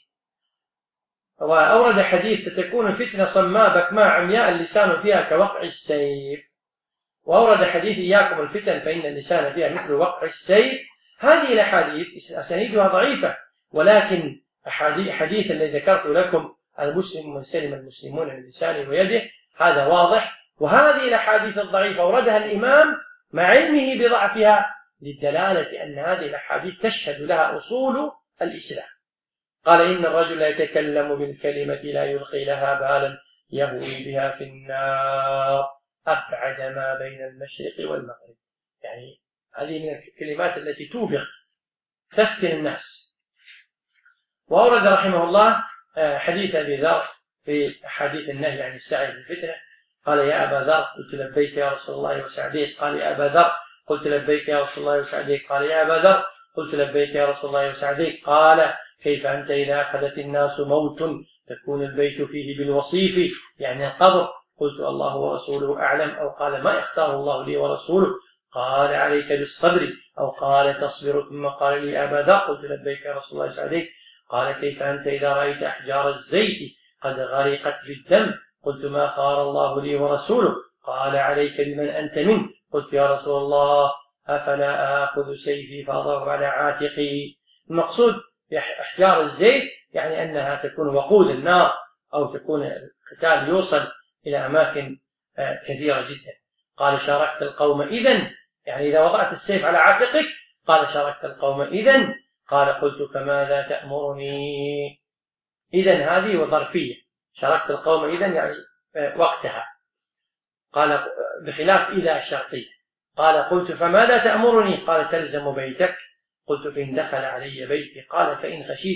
وأورد حديث: ستكون فتنة صماء بكماء عمياء اللسان فيها كوقع السيف. وأورد حديث: إياكم الفتن فإن اللسان فيها مثل وقع السيف. هذه الأحاديث أسانيدها ضعيفة، ولكن حديث الذي ذكرت لكم: المسلم من سلم المسلمون من لسانه ويده، هذا واضح. وهذه الأحاديث الضعيفة أوردها الإمام مع علمه بضعفها للدلالة أن هذه الأحاديث تشهد لها أصول الإسلام. قال: إن الرجل يتكلم بالكلمة لا يلقي لها بالا يهوي بها في النار أبعد ما بين المشرق والمغرب. يعني هذه من الكلمات التي توبق تفتن الناس. وأورد رحمه الله حديث أبي ذر في حديث النهي عن السعي في الفتنة. قال: يا أبا ذر قلت لبيك يا رسول الله وسعديك. قال: يا أبا ذر قلت لبيك يا رسول الله وسعديك. قال: يا أبا ذر قلت لبيك يا رسول الله وسعديك. قال: كيف أنت إذا أخذت الناس موت تكون البيت فيه بالوصيف، يعني القبر. قلت: الله ورسوله أعلم. أو قال: ما يختار الله لي ورسوله. قال: عليك بالصبر. أو قال: تصبر. ثم قال لي: أبا ذر قلت لبيك يا رسول الله وسعديك. قال: كيف أنت إذا رأيت أحجار الزيت قد غرقت في الدم. قلت: ما خار الله لي ورسوله. قال: عليك بمن أنت منه. قلت: يا رسول الله أفلا آخذ سيفي فأضعه على عاتقي. المقصود بأحجار الزيت يعني أنها تكون وقود النار، أو تكون القتال يوصل إلى أماكن كثيرة جدا. قال: شاركت القوم إذن، يعني إذا وضعت السيف على عاتقك. قال: شاركت القوم إذن. قال: قلت: فماذا تأمرني؟ إذن هذه وظرفية، شاركت القوم إذن يعني وقتها. قال: بخلاف إذا الشرطية. قال: قلت: فماذا تأمرني؟ قال: تلزم بيتك. قلت: فإن دخل علي بيتي. قال: فإن خشيت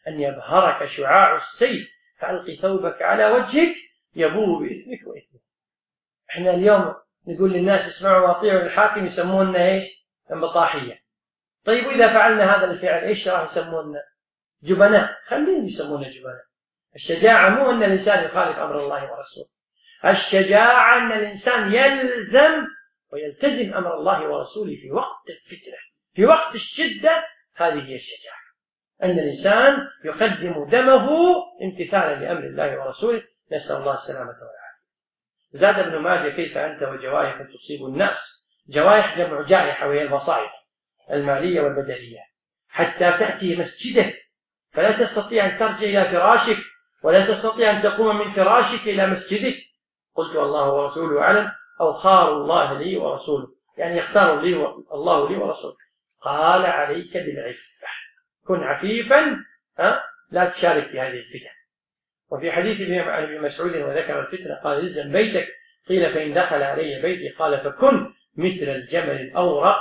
أن يبهرك شعاع السيف فألقي ثوبك على وجهك يبوء بإثمك وإثمك. إحنا اليوم نقول للناس اسمعوا واطيعوا الحاكم، يسموننا إيش؟ بطاحية. طيب وإذا فعلنا هذا الفعل إيش راح يسموننا؟ جبناء. خليهم يسمونا جبناء. الشجاعة مو أن الإنسان يخالف أمر الله ورسوله، الشجاعة أن الإنسان يلزم ويلتزم أمر الله ورسوله في وقت الفتنة، في وقت الشدة. هذه هي الشجاعة، أن الإنسان يقدم دمه امتثالا لأمر الله ورسوله. نسأل الله السلامة والعافية. زاد ابن ماجه: كيف أنت وجوائح تصيب الناس. جوائح جمع جائحة، وهي المصائب المالية والبدنية، حتى تأتي مسجدك فلا تستطيع أن ترجع إلى فراشك، ولا تستطيع أن تقوم من فراشك إلى مسجدك. قلت الله ورسوله أعلم، أو خار الله لي ورسوله، يعني يختار لي الله لي ورسوله. قال: عليك بالعفة، كن عفيفا، ها؟ لا تشارك في هذه الفتن. وفي حديث ابن مسعود وذكر الفتنة قال: الزم بيتك. قيل: فإن دخل علي بيتي؟ قال: فكن مثل الجمل الأورق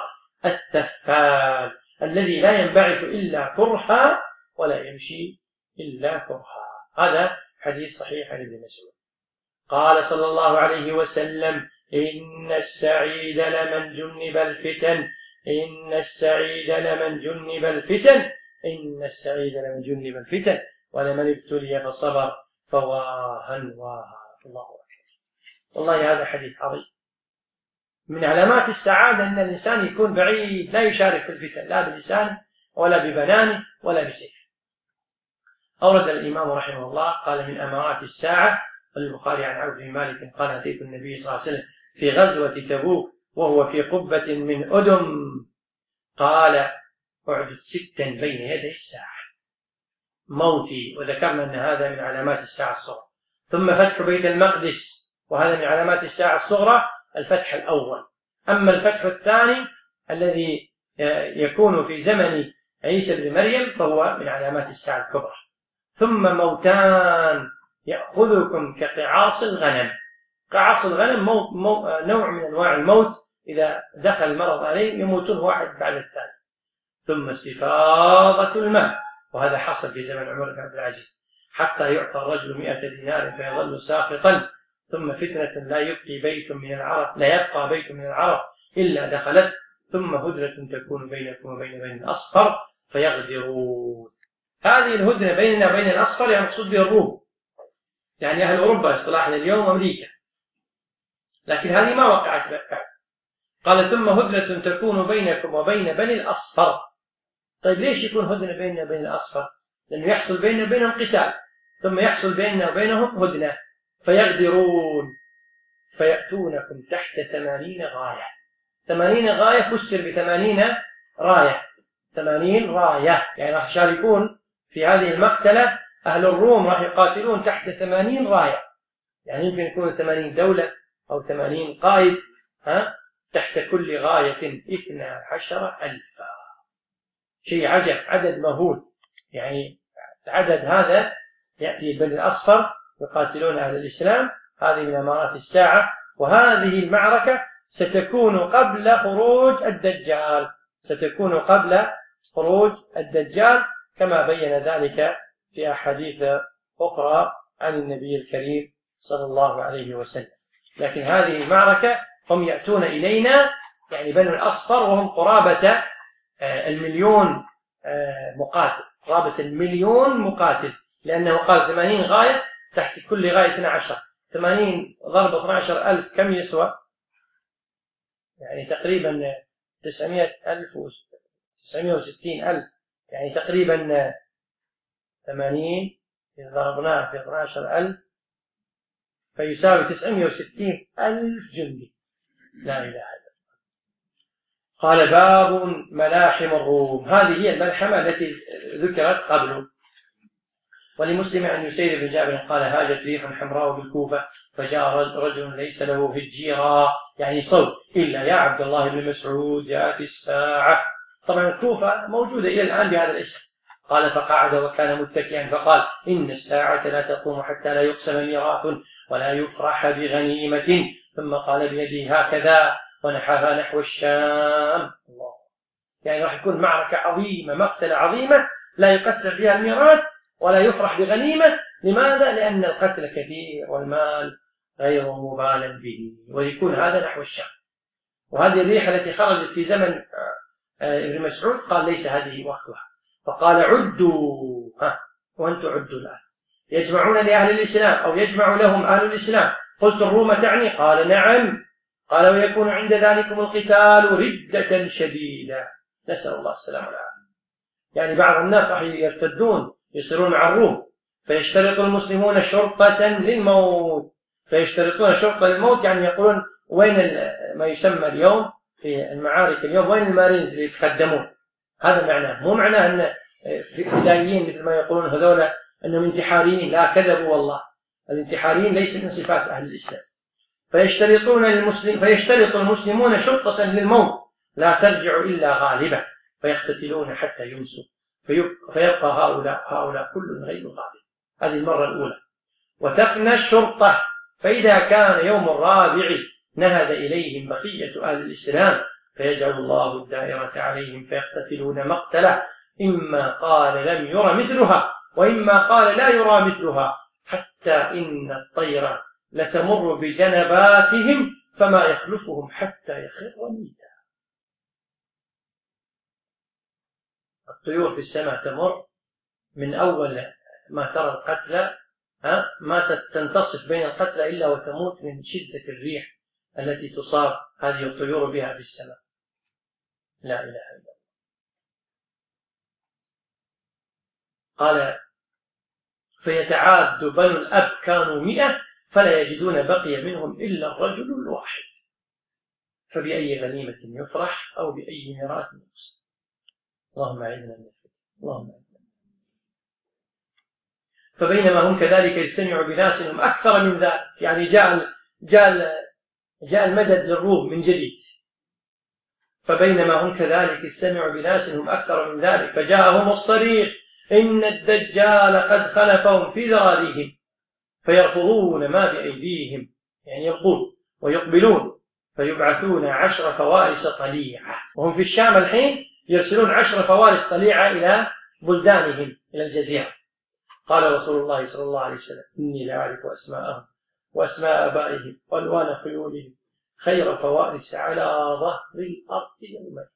التفال الذي لا ينبعث إلا كرها ولا يمشي إلا كرها. هذا حديث صحيح عن ابن مسعود. قال صلى الله عليه وسلم: إن السعيد لمن جنب الفتن، إن السعيد لمن جنب الفتن، إن السعيد لمن جنب الفتن، ولمن ابتلي فصبر فواها واها. الله أكبر. والله هذا حديث عظيم. من علامات السعادة أن الإنسان يكون بعيد، لا يشارك في الفتن، لا بلسانه ولا ببنانه ولا بسيفه. أورد الإمام رحمه الله قال: من أمارات الساعة، والبخاري عن عوف بن مالك قال: أتيت النبي صلى الله عليه وسلم في غزوة تبوك وهو في قبة من أدم، قال: أعدد ستا بين يدي الساعة، موتي، وذكرنا أن هذا من علامات الساعة الصغرى. ثم فتح بيت المقدس، وهذا من علامات الساعة الصغرى، الفتح الأول. أما الفتح الثاني الذي يكون في زمن عيسى بن مريم فهو من علامات الساعة الكبرى. ثم موتان يأخذكم كقعاص الغنم. قعاص الغنم موت مو نوع من أنواع الموت، إذا دخل المرض عليه يموتون واحد بعد الثاني. ثم استفاضة الماء، وهذا حصل في زمن عمر بن عبد العزيز، حتى يعطى الرجل مئة دينار فيظل ساخطا. ثم فتنة لا يبقي بيت من العرب لا يبقى بيت من العرب إلا دخلت. ثم هدنة تكون بينكم وبين بني الأصفر فيغدرون. هذه الهدنة بيننا وبين الأصفر يعني مقصود بها الروم، يعني أهل أوروبا اصطلاحا اليوم أمريكا، لكن هذه ما وقعت بعد. قال: ثم هدنة تكون بينكم وبين بني الأصفر. طيب ليش يكون هدنة بيننا وبين الأصفر؟ لأنه يحصل بيننا وبينهم قتال، ثم يحصل بيننا وبينهم هدنة فيغدرون فيأتونكم تحت ثمانين غاية. ثمانين غاية فسر بثمانين راية، ثمانين راية يعني راح يشاركون في هذه المقتلة. أهل الروم راح يقاتلون تحت ثمانين راية، يعني يمكن يكون ثمانين دولة أو ثمانين قائد، ها؟ تحت كل غاية اثنى عشر ألفا. شيء عجب، عدد مهول. يعني العدد هذا يأتي بني الأصفر يقاتلون أهل الإسلام. هذه من أمارات الساعة. وهذه المعركة ستكون قبل خروج الدجال، ستكون قبل خروج الدجال كما بين ذلك في أحاديث أخرى عن النبي الكريم صلى الله عليه وسلم. لكن هذه المعركة هم يأتون إلينا، يعني بنو الأصفر، وهم قرابة المليون مقاتل، قرابة المليون مقاتل، لأنه قال ثمانين غاية تحت كل غاية اثنى عشر. ثمانين ضرب اثنى عشر ألف كم يسوى؟ يعني تقريبا تسعمائة ألف وتسعمائة وستين ألف، يعني تقريبا ثمانين إذا ضربناه في اثنى عشر ألف فيساوي تسعمائة وستين ألف جندي. لا إله إلا الله. قال: باب ملاحم الروم. هذه هي الملحمة التي ذكرت قبله. ولمسلم عن يسير بن جابر قال: هاجت ريح حمراء بالكوفة فجاء رجل ليس له هجيرا، يعني صوت، إلا يا عبد الله بن مسعود جاءت الساعة. طبعا الكوفة موجودة إلى الآن بهذا الاسم. قال: فقعد وكان متكئا فقال: إن الساعة لا تقوم حتى لا يقسم ميراث ولا يفرح بغنيمة. ثم قال بيده هكذا ونحاها نحو الشام. الله. يعني راح يكون معركة عظيمة، مقتلة عظيمة لا يقسم فيها الميراث ولا يفرح بغنيمة. لماذا؟ لأن القتل كثير والمال غير مبالا به، ويكون هذا نحو الشام. وهذه الريحة التي خرجت في زمن ابن مسعود قال ليس هذه وقتها، فقال عدوا، ها وأنتم عدوا الآن. يجمعون لأهل الإسلام أو يجمع لهم أهل الإسلام. قلت الروم تعني؟ قال نعم. قال ويكون عند ذلكم القتال ردة شديدة، نسأل الله السلامة والعافية. يعني بعض الناس راح يرتدون يصيرون مع الروم، فيشترط المسلمون شرطة للموت، فيشترطون شرطة للموت، يعني يقولون وين ما يسمى اليوم في المعارك اليوم وين المارينز اللي يتقدمون. هذا معناه، مو معناه أن فدائيين مثل ما يقولون هذول أنهم انتحاريين، لا كذبوا والله. الانتحاريين ليس من صفات أهل الإسلام. فيشترطون المسلم فيشترط المسلمون شرطة للموت لا ترجع إلا غالبة، فيقتتلون حتى يمسوا، فيبقى هؤلاء هؤلاء كل غير غالب. هذه المرة الأولى. وتفنى الشرطة، فإذا كان يوم الرابع نهد إليهم بقية أهل الإسلام، فيجعل الله الدائرة عليهم فيقتتلون مقتله، إما قال لم يرى مثلها وإما قال لا يرى مثلها، حتى إن الطير لتمر بجنباتهم فما يخلفهم حتى يخر ميتا. الطيور في السماء تمر من أول ما ترى القتلى، ما تنتصف بين القتلى إلا وتموت من شدة الريح التي تصاب هذه الطيور بها في السماء. لا إله إلا الله. قال فيتعاد بنو الأب كانوا مئة فلا يجدون بقي منهم إلا الرجل الواحد، فبأي غنيمة يفرح أو بأي ميراث يقسم. اللهم أعذنا من الفتن، اللهم أعذنا. فبينما هم كذلك يجتمعوا بناس هم أكثر من ذلك، يعني جاء جاء جاء المدد للروم من جديد. فبينما هم كذلك يجتمعوا بناس هم أكثر من ذلك فجاءهم الصريخ إن الدجال قد خلفهم في ذراريهم، فيرفضون ما بأيديهم، يعني يبقون ويقبلون، فيبعثون عشر فوارس طليعة. وهم في الشام الحين يرسلون عشر فوارس طليعة إلى بلدانهم إلى الجزيرة. قال رسول الله صلى الله عليه وسلم إني لا أعرف أسماءهم وأسماء آبائهم وألوان خيولهم خير فوارس على ظهر الأرض يومئذ.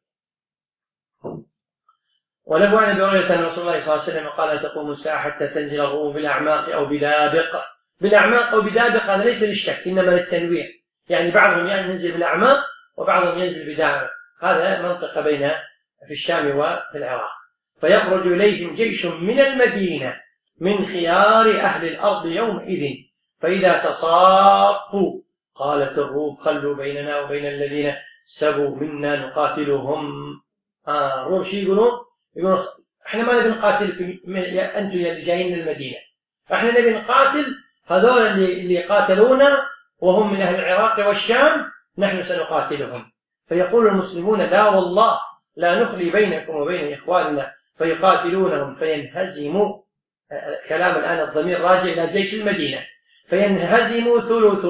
وله عن ابي هريره ان رسول الله صلى الله عليه وسلم قال تقوم الساعه حتى تنزل الروم بالاعماق او بدابق. بالاعماق او بدابق هذا ليس للشك انما للتنويع، يعني بعضهم ينزل بالاعماق وبعضهم ينزل بدابق، هذا منطقه بين في الشام وفي العراق. فيخرج اليهم جيش من المدينه من خيار اهل الارض يومئذ، فاذا تصافوا قالت الروم خلوا بيننا وبين الذين سبوا منا نقاتلهم. آه الروم شي يقولون؟ يقولون احنا ما نبي نقاتل في انتم اللي جايين من المدينه، احنا نبي نقاتل هذول اللي اللي قاتلونا وهم من اهل العراق والشام، نحن سنقاتلهم. فيقول المسلمون لا والله لا نخلي بينكم وبين اخواننا، فيقاتلونهم فينهزموا. كلام الان الضمير راجع الى جيش المدينه. فينهزموا ثلث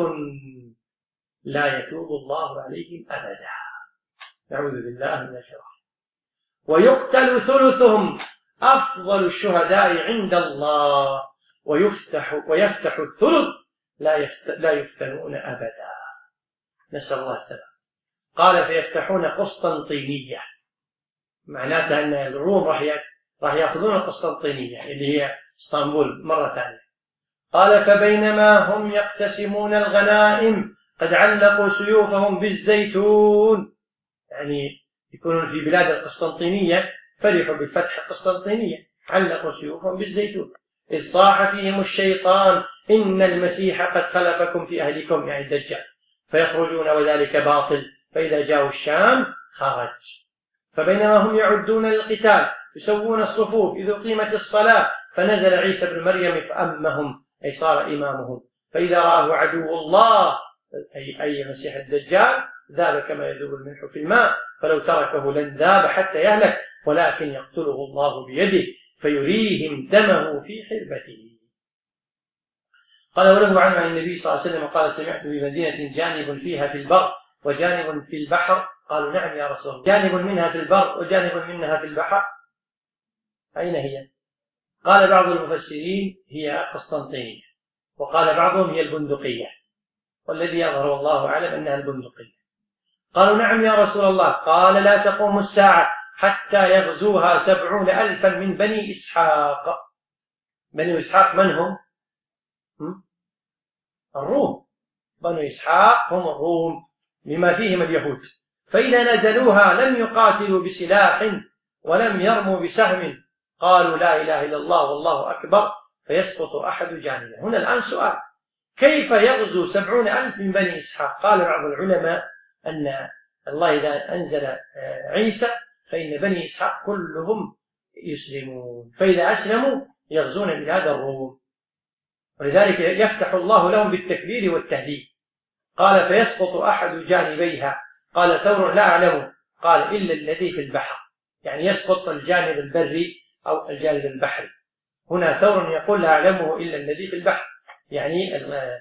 لا يتوب الله عليهم ابدا، نعوذ بالله من الشر. ويقتل ثلثهم أفضل الشهداء عند الله، ويفتح ويفتح الثلث لا يفت... لا يفتنون أبدا، نسأل الله السلام. قال فيفتحون قسطنطينية، معناته أن الروم راح ي... راح يأخذون القسطنطينية اللي هي اسطنبول مرة ثانية. قال فبينما هم يقتسمون الغنائم قد علقوا سيوفهم بالزيتون، يعني يكونون في بلاد القسطنطينية فرحوا بفتح القسطنطينية، علقوا سيوفهم بالزيتون، إذ صاح فيهم الشيطان إن المسيح قد خلفكم في أهلكم، يعني الدجال، فيخرجون وذلك باطل، فإذا جاءوا الشام خرج. فبينما هم يعدون للقتال يسوون الصفوف إذ أقيمت الصلاة فنزل عيسى بن مريم فأمهم، أي صار إمامهم، فإذا رآه عدو الله أي, أي مسيح الدجال ذاب كما يذوب الملح في الماء، فلو تركه لن ذاب حتى يهلك، ولكن يقتله الله بيده فيريهم دمه في حربته. قال وله عنه عن النبي صلى الله عليه وسلم قال سمعت بمدينة جانب فيها في البر وجانب في البحر، قالوا نعم يا رسول الله، جانب منها في البر وجانب منها في البحر، أين هي؟ قال بعض المفسرين هي قسطنطينية، وقال بعضهم هي البندقية، والذي يظهر والله أعلم أنها البندقية. قالوا نعم يا رسول الله. قال لا تقوم الساعة حتى يغزوها سبعون ألفا من بني إسحاق. بني إسحاق من هم؟ الروم. بني إسحاق هم الروم بما فيهم اليهود. فإذا نزلوها لم يقاتلوا بسلاح ولم يرموا بسهم، قالوا لا إله إلا الله والله أكبر، فيسقط أحد جانبه. هنا الآن سؤال: كيف يغزو سبعون ألف من بني إسحاق؟ قال بعض العلماء أن الله إذا أنزل عيسى فإن بني إسحاق كلهم يسلمون، فإذا أسلموا يغزون بلاد الروم، ولذلك يفتح الله لهم بالتكبير والتهديد. قال فيسقط أحد جانبيها. قال ثور لا أعلم. قال إلا الذي في البحر، يعني يسقط الجانب البري أو الجانب البحري. هنا ثور يقول لا أعلمه إلا الذي في البحر، يعني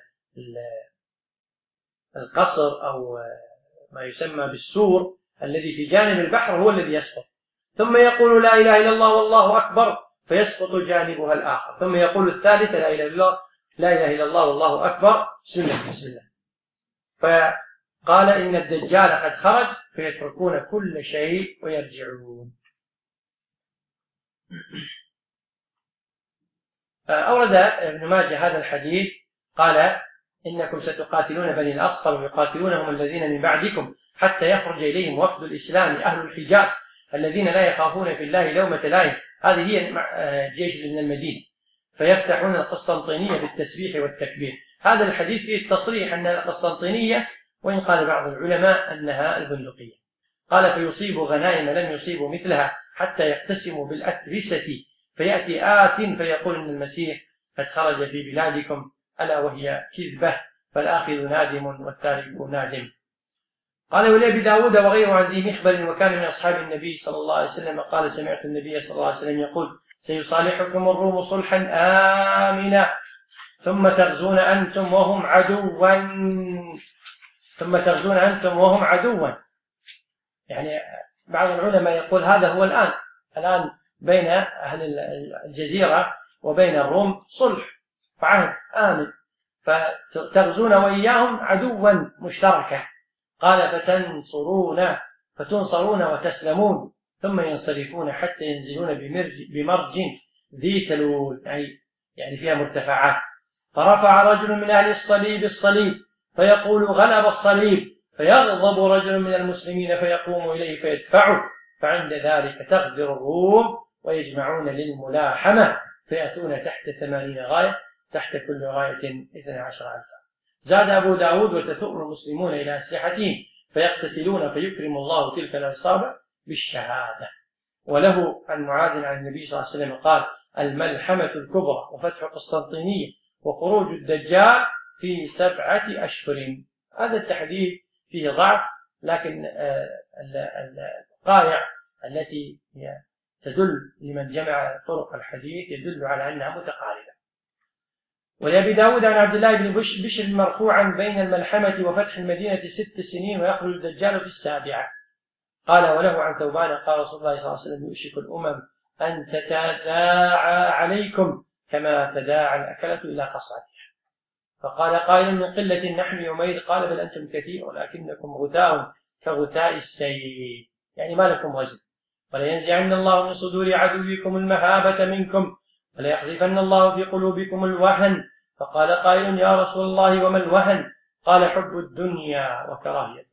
القصر أو ما يسمى بالسور الذي في جانب البحر هو الذي يسقط. ثم يقول لا إله إلا الله والله أكبر، فيسقط جانبها الآخر. ثم يقول الثالث لا إله إلا الله لا إله إلا الله والله أكبر، بسم الله بسم الله. فقال إن الدجال قد خرج، فيتركون كل شيء ويرجعون. أورد ابن ماجه هذا الحديث، قال إنكم ستقاتلون بني الأصفر ويقاتلونهم الذين من بعدكم حتى يخرج إليهم وفد الإسلام أهل الحجاز الذين لا يخافون في الله لومة لائم. هذه هي الجيش من المدينة، فيفتحون القسطنطينية بالتسبيح والتكبير. هذا الحديث فيه التصريح أن القسطنطينية، وإن قال بعض العلماء أنها البندقية. قال فيصيبوا غنائم لم يصيبوا مثلها حتى يقتسموا بالأترسة، فيأتي آت فيقول إن المسيح قد خرج في بلادكم، ألا وهي كذبة، فالآخذ نادم والتارك نادم. قال ولأبي داود وغيره عن ذي مخبل وكان من أصحاب النبي صلى الله عليه وسلم قال سمعت النبي صلى الله عليه وسلم يقول سيصالحكم الروم صلحا آمنا ثم تغزون أنتم وهم عدوا ثم تغزون أنتم وهم عدوا. يعني بعض العلماء يقول هذا هو الآن الآن بين أهل الجزيرة وبين الروم صلح وعهد آمن، فتغزون وإياهم عدوا مشتركة. قال فتنصرون فتنصرون وتسلمون ثم ينصرفون حتى ينزلون بمرج ذي تلول، يعني فيها مرتفعات. فرفع رجل من أهل الصليب الصليب فيقول غلب الصليب، فيغضب رجل من المسلمين فيقوم إليه فيدفعه، فعند ذلك تغدر الروم ويجمعون للملاحمة فيأتون تحت ثمانين غاية، تحت كل غاية اثنى عشر ألفا. زاد أبو داود وتثؤر المسلمون إلى أسلحتهم فيقتتلون فيكرم الله تلك العصابة بالشهادة. وله عن معاذ عن النبي صلى الله عليه وسلم قال الملحمة الكبرى وفتح قسطنطينية وخروج الدجال في سبعة أشهر. هذا التحديث فيه ضعف، لكن القائع التي تدل لمن جمع طرق الحديث يدل على أنها متقاربة. ولأبي داود عن عبد الله بن بشر مرفوعا بين الملحمة وفتح المدينة ست سنين ويخرج الدجال في السابعة. قال وله عن ثوبان قال رسول الله صلى الله عليه وسلم يوشك الأمم أن تتداعى عليكم كما تداعى الأكلة إلى قصعتها. فقال قائل من قلة نحن يومئذ قال بل أنتم كثير ولكنكم غثاء كغثاء السيل، يعني ما لكم وزن. ولينزعن الله من صدور عدوكم المهابة منكم وليحذفن الله في قلوبكم الوهن. فقال قائل يا رسول الله وما الوهن؟ قال حب الدنيا وكراهية.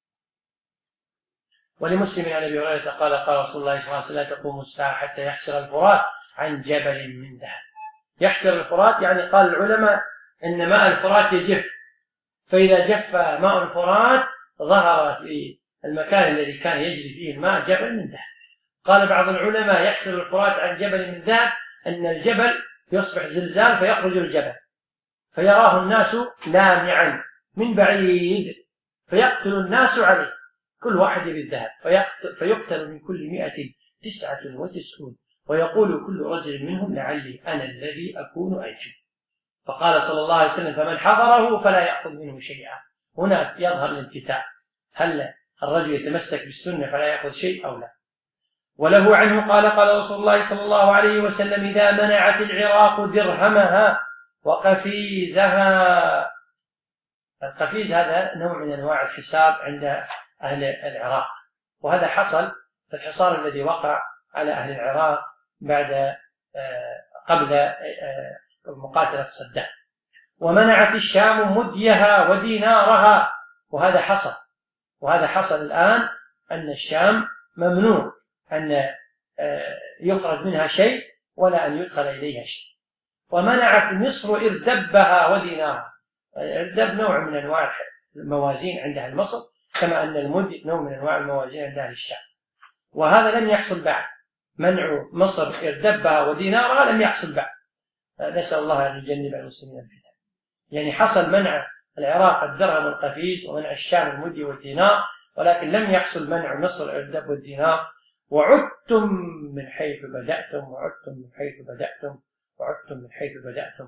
ولمسلم عن ابي هريره قال قال رسول الله صلى الله عليه وسلم لا تقوم الساعه حتى يحشر الفرات عن جبل من ذهب. يحشر الفرات يعني قال العلماء ان ماء الفرات يجف، فاذا جف ماء الفرات ظهر في المكان الذي كان يجري فيه الماء جبل من ذهب. قال بعض العلماء يحشر الفرات عن جبل من ذهب ان الجبل يصبح زلزال فيخرج الجبل فيراه الناس لامعا من بعيد فيقتل الناس عليه كل واحد بالذهب فيقتل من كل مئة تسعة وتسعون ويقول كل رجل منهم لعلي أنا الذي أكون أنجو. فقال صلى الله عليه وسلم فمن حضره فلا يأخذ منه شيئا. هنا يظهر الانفتاح، هل الرجل يتمسك بالسنة فلا يأخذ شيء أو لا؟ وله عنه قال قال رسول الله صلى الله عليه وسلم إذا منعت العراق درهمها وقفيزها. القفيز هذا نوع من أنواع الحساب عند أهل العراق، وهذا حصل في الحصار الذي وقع على أهل العراق بعد قبل مقاتلة صدام. ومنعت الشام مديها ودينارها، وهذا حصل وهذا حصل الآن أن الشام ممنوع أن يخرج منها شيء ولا أن يدخل إليها شيء. ومنعت مصر إردبها ودينارها. الإردب نوع من أنواع الموازين عند أهل مصر، كما أن المد نوع من أنواع الموازين عند أهل الشام، وهذا لم يحصل بعد. منع مصر إردبها ودينارها لم يحصل بعد. نسأل الله أن يجنب المسلمين الفتن. يعني حصل منع العراق الدرهم والقفيز ومنع الشام المدي والدينار، ولكن لم يحصل منع مصر الإردب والدينار. وعدتم من حيث بدأتم وعدتم من حيث بدأتم وعدتم من حيث بدأتم.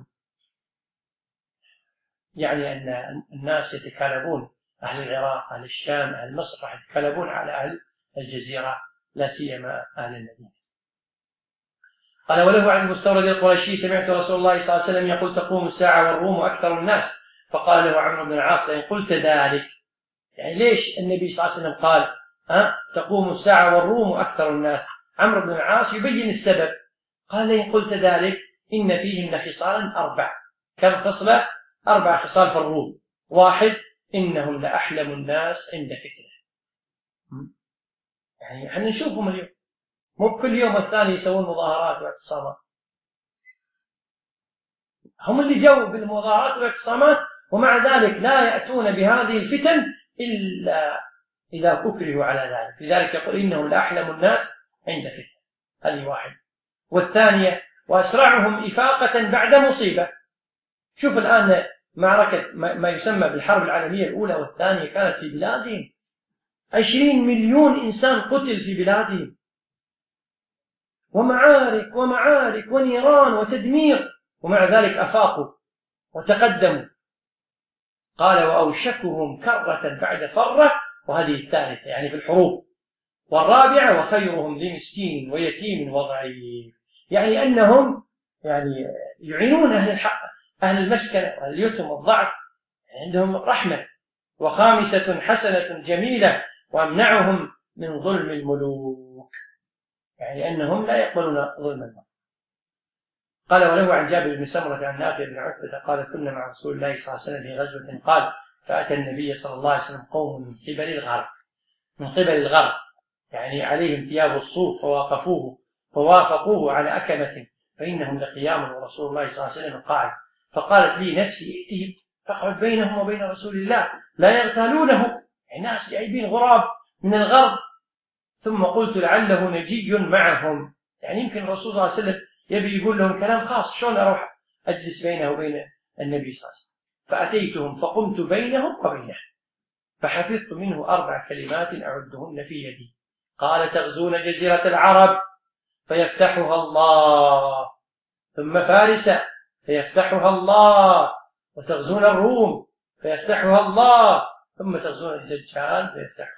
يعني أن الناس يتكالبون، أهل العراق أهل الشام أهل مصر راح يتكالبون على أهل الجزيرة، لا سيما أهل المدينة. قال وله عن المستورد القرشي سمعت رسول الله صلى الله عليه وسلم يقول تقوم الساعة والروم أكثر الناس. فقال له عمرو بن العاص لئن قلت ذلك، يعني ليش النبي صلى الله عليه وسلم قال أه؟ تقوم الساعة والروم أكثر الناس؟ عمرو بن العاص يبين السبب. قال لئن قلت ذلك إن فيهم لخصالا أربع. كم خصلة؟ أربع خصال في الروم. واحد، إنهم لأحلم الناس عند فتنة. يعني احنا نشوفهم اليوم، مو كل يوم الثاني يسوون مظاهرات واعتصامات. هم اللي جو بالمظاهرات والاعتصامات، ومع ذلك لا يأتون بهذه الفتن إلا إذا كفروا على ذلك. لذلك يقول إنهم لأحلم الناس عند فتنة. هذه واحد. والثانية وأسرعهم إفاقة بعد مصيبة. شوف الآن معركة ما يسمى بالحرب العالمية الأولى والثانية كانت في بلادهم، عشرين مليون إنسان قتل في بلادهم، ومعارك ومعارك ونيران وتدمير، ومع ذلك أفاقوا وتقدموا. قال وأوشكهم كرة بعد فرة، وهذه الثالثة يعني في الحروب. والرابعة وخيرهم لمسكين ويتيم وضعيف، يعني أنهم يعني يعينون أهل الحق أهل المسكنة واليتم والضعف، عندهم رحمة. وخامسة حسنة جميلة وأمنعهم من ظلم الملوك، يعني أنهم لا يقبلون ظلم الملوك. قال وله عن جابر بن سمرة عن نافع بن عتبة قال كنا مع رسول الله صلى الله عليه وسلم في غزوة قال فأتى النبي صلى الله عليه وسلم قوم من قبل الغرب من قبل الغرب يعني عليهم ثياب الصوف فوافقوه فوافقوه على أكمة فإنهم لقيام ورسول الله صلى الله عليه وسلم قاعد. فقالت لي نفسي ائتهم فاقعد بينهم وبين رسول الله لا يغتالونه، ناس جايبين غراب من الغرب. ثم قلت لعله نجي معهم، يعني يمكن الرسول صلى الله عليه وسلم يبي يقول لهم كلام خاص، شلون أروح أجلس بينه وبين النبي صلى الله عليه وسلم. فأتيتهم فقمت بينهم وبينه فحفظت منه أربع كلمات أعدهن في يدي. قال تغزون جزيرة العرب فيفتحها الله، ثم فارس فيفتحها الله، وتغزون الروم فيفتحها الله، ثم تغزون الدجال فيفتحها.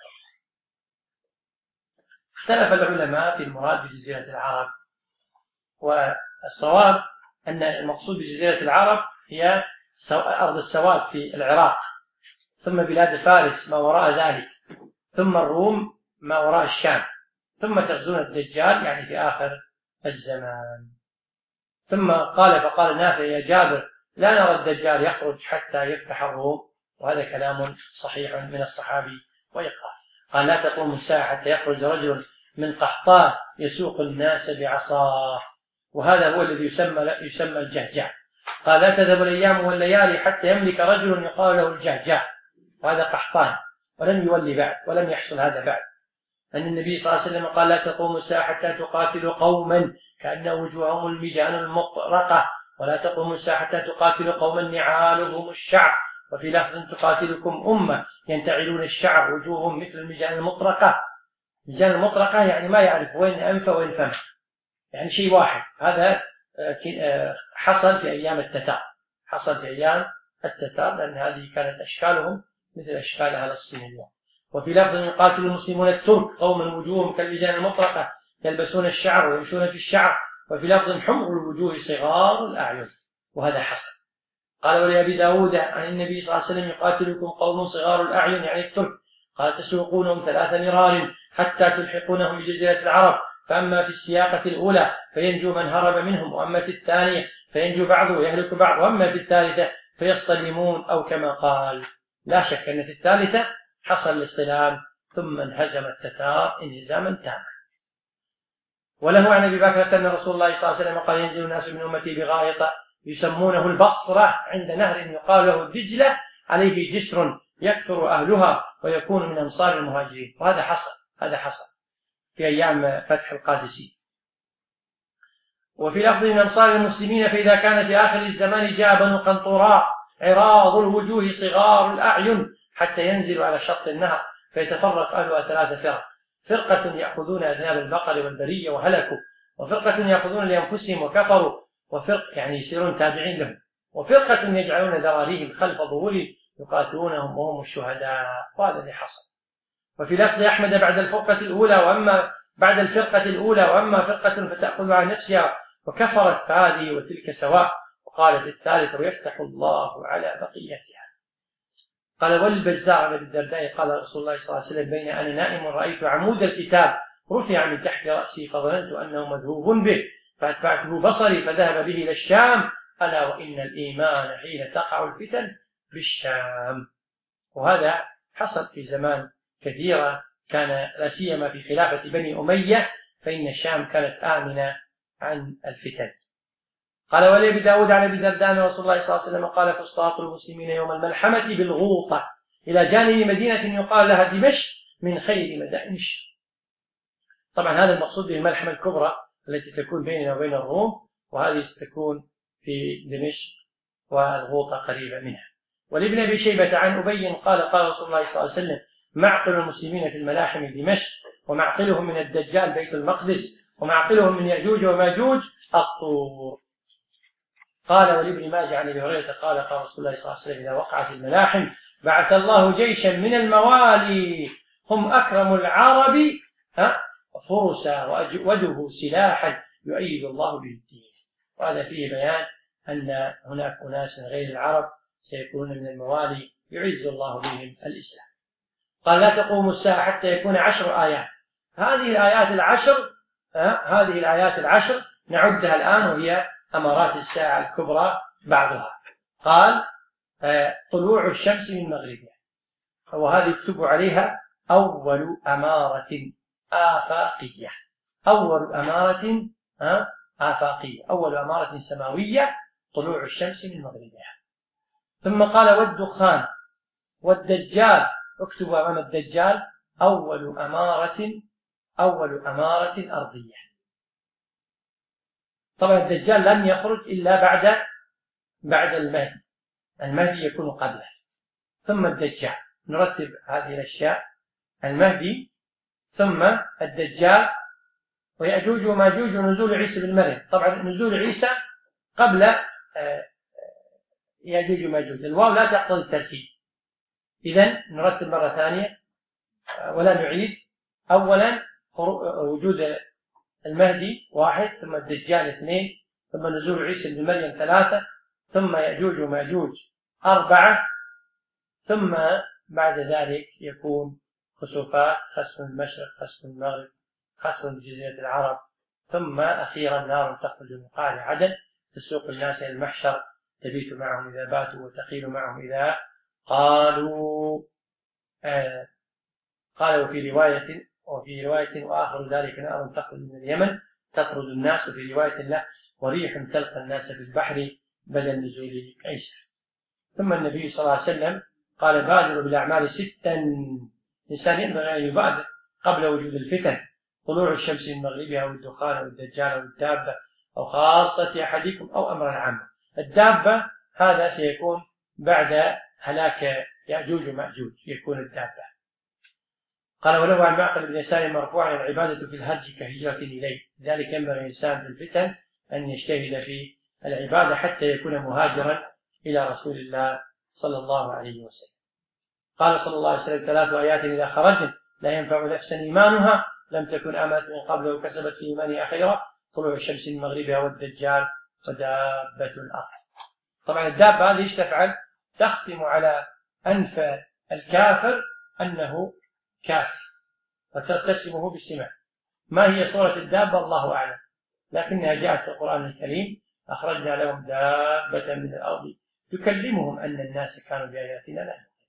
اختلف العلماء في المراد بجزيرة العرب، والصواب أن المقصود بجزيرة العرب هي أرض السواد في العراق، ثم بلاد فارس ما وراء ذلك، ثم الروم ما وراء الشام، ثم تغزون الدجال يعني في آخر الزمان. ثم قال فقال نافع يا جابر لا نرى الدجال يخرج حتى يفتح الروم، وهذا كلام صحيح من الصحابي ويقال. قال لا تقوم الساعة حتى يخرج رجل من قحطان يسوق الناس بعصاه، وهذا هو الذي يسمى يسمى الجهجاه. قال لا تذهب الأيام والليالي حتى يملك رجل يقال له الجهجاه، وهذا قحطان ولم يولي بعد ولم يحصل هذا بعد. أن النبي صلى الله عليه وسلم قال لا تقوم الساعة حتى تقاتل قوما كأن وجوههم المجان المطرقة، ولا تقوم الساعة حتى تقاتل قوما نعالهم الشعر، وفي لفظ تقاتلكم أمة ينتعلون الشعر وجوههم مثل المجان المطرقة. المجان المطرقة يعني ما يعرف وين أنفه وين فمه، يعني شيء واحد. هذا حصل في أيام التتار، حصل في أيام التتار لأن هذه كانت أشكالهم مثل أشكال أهل الصين اليوم. وفي لفظ يقاتل المسلمون الترك قوما وجوههم كالمجان المطرقة يلبسون الشعر ويمشون في الشعر، وفي لفظ حمر الوجوه صغار الأعين، وهذا حسن. قال ولأبي داود عن النبي صلى الله عليه وسلم يقاتلكم قوم صغار الأعين يعني الترك، قال تسوقونهم ثلاث مرار حتى تلحقونهم بجزيرة العرب، فأما في السياقة الأولى فينجو من هرب منهم، وأما في الثانية فينجو بعض ويهلك بعض، وأما في الثالثة فيصطلمون، أو كما قال. لا شك أن في الثالثة حصل الاصطلام ثم انهزم التتار انهزاما تاما. وله عن أبي بكر أن رسول الله صلى الله عليه وسلم قال ينزل الناس من أمتي بغائط يسمونه البصرة عند نهر يقال له الدجلة عليه جسر يكثر أهلها ويكون من أنصار المهاجرين، وهذا حصل هذا حصل في أيام فتح القادسي. وفي لفظ من أنصار المسلمين فإذا كان في آخر الزمان جاء بنو قنطراء عراض الوجوه صغار الأعين حتى ينزلوا على شط النهر فيتفرق أهلها ثلاث فرق، فرقة يأخذون أذناب البقر والبرية وهلكوا، وفرقة يأخذون لأنفسهم وكفروا، وفرق يعني يصيرون تابعين لهم، وفرقة يجعلون ذراريهم خلف ظهورهم يقاتلونهم وهم الشهداء، وهذا اللي حصل. وفي لفظ أحمد بعد الفرقة الأولى وأما بعد الفرقة الأولى وأما فرقة فتأخذ عن نفسها وكفرت فهذه وتلك سواء، وقالت الثالثة ويفتح الله على بقيتها. قال والبزار عن ابي الدرداء قال رسول الله صلى الله عليه وسلم بين أنا نائم رأيت عمود الكتاب رفع من تحت رأسي فظننت أنه مذهوب به فأتبعته بصري فذهب به إلى الشام، ألا وإن الإيمان حين تقع الفتن بالشام. وهذا حصل في زمان كثيرة كان لا سيما في خلافة بني أمية، فإن الشام كانت آمنة عن الفتن. قال ولأبي داود عن أبي الدرداء رسول الله صلى الله عليه وسلم قال فسطاط المسلمين يوم الملحمة بالغوطة إلى جانب مدينة يقال لها دمشق من خير مدائن الشام. طبعا هذا المقصود بالملحمة الكبرى التي تكون بيننا وبين الروم، وهذه ستكون في دمشق والغوطة قريبة منها. ولابن أبي شيبة عن أبي قال قال رسول الله صلى الله عليه وسلم معقل المسلمين في الملاحم دمشق، ومعقلهم من الدجال بيت المقدس، ومعقلهم من يأجوج وماجوج الطور. قال ولابن ماجه عن ابي هريره قال قال رسول الله صلى الله عليه وسلم اذا وقعت الملاحم بعث الله جيشا من الموالي هم اكرم العرب فرسا واجوده سلاحا يؤيد الله به الدين. وهذا فيه بيان ان هناك اناس غير العرب سيكونون من الموالي يعز الله بهم الاسلام. قال لا تقوم الساعه حتى يكون عشر ايات. هذه الايات العشر هذه الايات العشر نعدها الان وهي أمارات الساعة الكبرى بعضها. قال طلوع الشمس من مغربها، وهذه يكتب عليها أول أمارة آفاقية، أول أمارة آفاقية، أول أمارة سماوية طلوع الشمس من مغربها. ثم قال والدخان والدجال، اكتب أمام الدجال أول أمارة أول أمارة أرضية. طبعا الدجال لن يخرج إلا بعد بعد المهدي، المهدي يكون قبله ثم الدجال. نرتب هذه الأشياء: المهدي ثم الدجال ويأجوج وماجوج ونزول عيسى بن مريم. طبعا نزول عيسى قبل يأجوج وماجوج، الواو لا تقتضي الترتيب، إذن نرتب مرة ثانية ولا نعيد. أولا وجود المهدي واحد، ثم الدجال اثنين، ثم نزول عيسى بن مريم ثلاثة، ثم يأجوج وماجوج أربعة، ثم بعد ذلك يكون خسوفات، خسف المشرق، خسف المغرب، خسف جزيرة العرب، ثم أخيرا نار تخرج من قعر عدن تسوق الناس إلى المحشر تبيت معهم إذا باتوا وتقيل معهم إذا قالوا. آه قالوا في رواية وفي رواية وآخر ذلك نار تخرج من اليمن تطرد الناس، وفي رواية له وريح تلقى الناس في البحر بدل نزول عيسى. ثم النبي صلى الله عليه وسلم قال بادروا بالأعمال ستا، الإنسان ينبغي أن يبادر قبل وجود الفتن: طلوع الشمس من مغربها والدخان والدجال والدابة أو خاصة أحدكم أو أمر عام. الدابة هذا سيكون بعد هلاك يأجوج ومأجوج يكون الدابة. قال وله عن معقل بن يسار مرفوعا العبادة في الهج كهجرة إليه، لذلك ينبغي الإنسان في الفتن أن يجتهد في العبادة حتى يكون مهاجرا إلى رسول الله صلى الله عليه وسلم. قال صلى الله عليه وسلم ثلاث آيات إذا خرجن لا ينفع نفسا إيمانها لم تكن آمنت من قبل وكسبت في إيمانها خيرا طلوع الشمس من مغربها والدجال ودابة الأرض. طبعا الدابة هذه ايش تفعل؟ تختم على أنف الكافر أنه كافر وترتسمه بالسماء. ما هي صورة الدابة الله أعلم، لكنها جاءت في القرآن الكريم أخرجنا لهم دابة من الأرض تكلمهم أن الناس كانوا بآياتنا لا يؤمنون.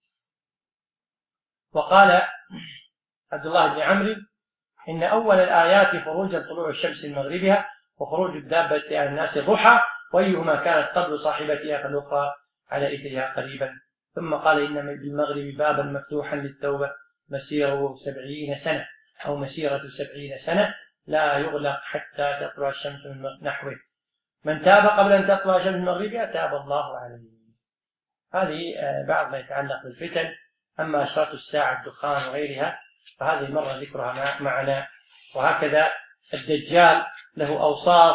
وقال عبد الله بن عمرو إن أول الآيات خروج طلوع الشمس من مغربها وخروج الدابة على الناس الضحى وأيهما كانت قبل صاحبتها فالأخرى على إثرها قريبا. ثم قال إن بالمغرب بابا مفتوحا للتوبة مسيره سبعين سنة أو مسيرة سبعين سنة لا يغلق حتى تطلع الشمس من نحوه، من تاب قبل أن تطلع الشمس من مغربها تاب الله عليه. هذه بعض ما يتعلق بالفتن. أما أشراط الساعة الدخان وغيرها فهذه مرة ذكرها معنا. وهكذا الدجال له أوصاف،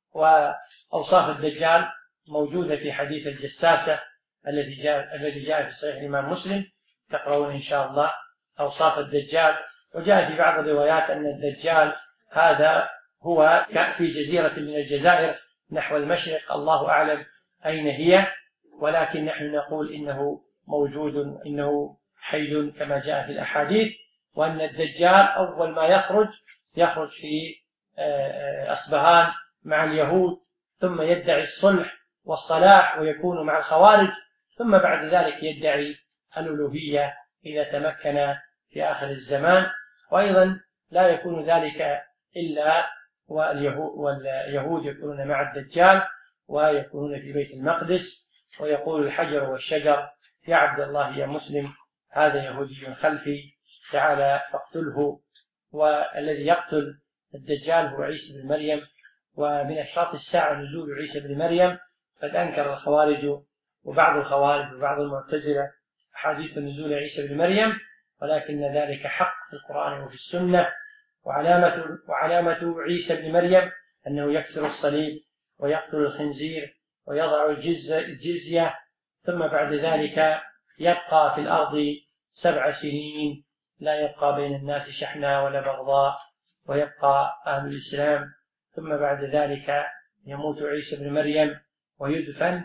وأوصاف الدجال موجودة في حديث الجساسة الذي جاء الذي جاء في صحيح الإمام مسلم، تقرؤون إن شاء الله أوصاف الدجال. وجاء في بعض الروايات أن الدجال هذا هو في جزيرة من الجزائر نحو المشرق، الله أعلم أين هي، ولكن نحن نقول إنه موجود، إنه حي كما جاء في الأحاديث. وأن الدجال أول ما يخرج يخرج في أصبهان مع اليهود، ثم يدعي الصلح والصلاح ويكون مع الخوارج، ثم بعد ذلك يدعي الألوهية إذا تمكن في آخر الزمان. وأيضا لا يكون ذلك إلا واليهود يكونون مع الدجال ويكونون في بيت المقدس، ويقول الحجر والشجر يا عبد الله يا مسلم هذا يهودي خلفي تعالى فاقتله. والذي يقتل الدجال هو عيسى بن مريم. ومن أشراط الساعة نزول عيسى بن مريم، قد أنكر الخوارج وبعض الخوارج وبعض المعتزلة أحاديث نزول عيسى بن مريم، ولكن ذلك حق في القرآن وفي السنة. وعلامة, وعلامة عيسى بن مريم أنه يكسر الصليب ويقتل الخنزير ويضع الجزية، ثم بعد ذلك يبقى في الأرض سبع سنين لا يبقى بين الناس شحناء ولا بغضاء، ويبقى أهل الإسلام. ثم بعد ذلك يموت عيسى بن مريم ويدفن،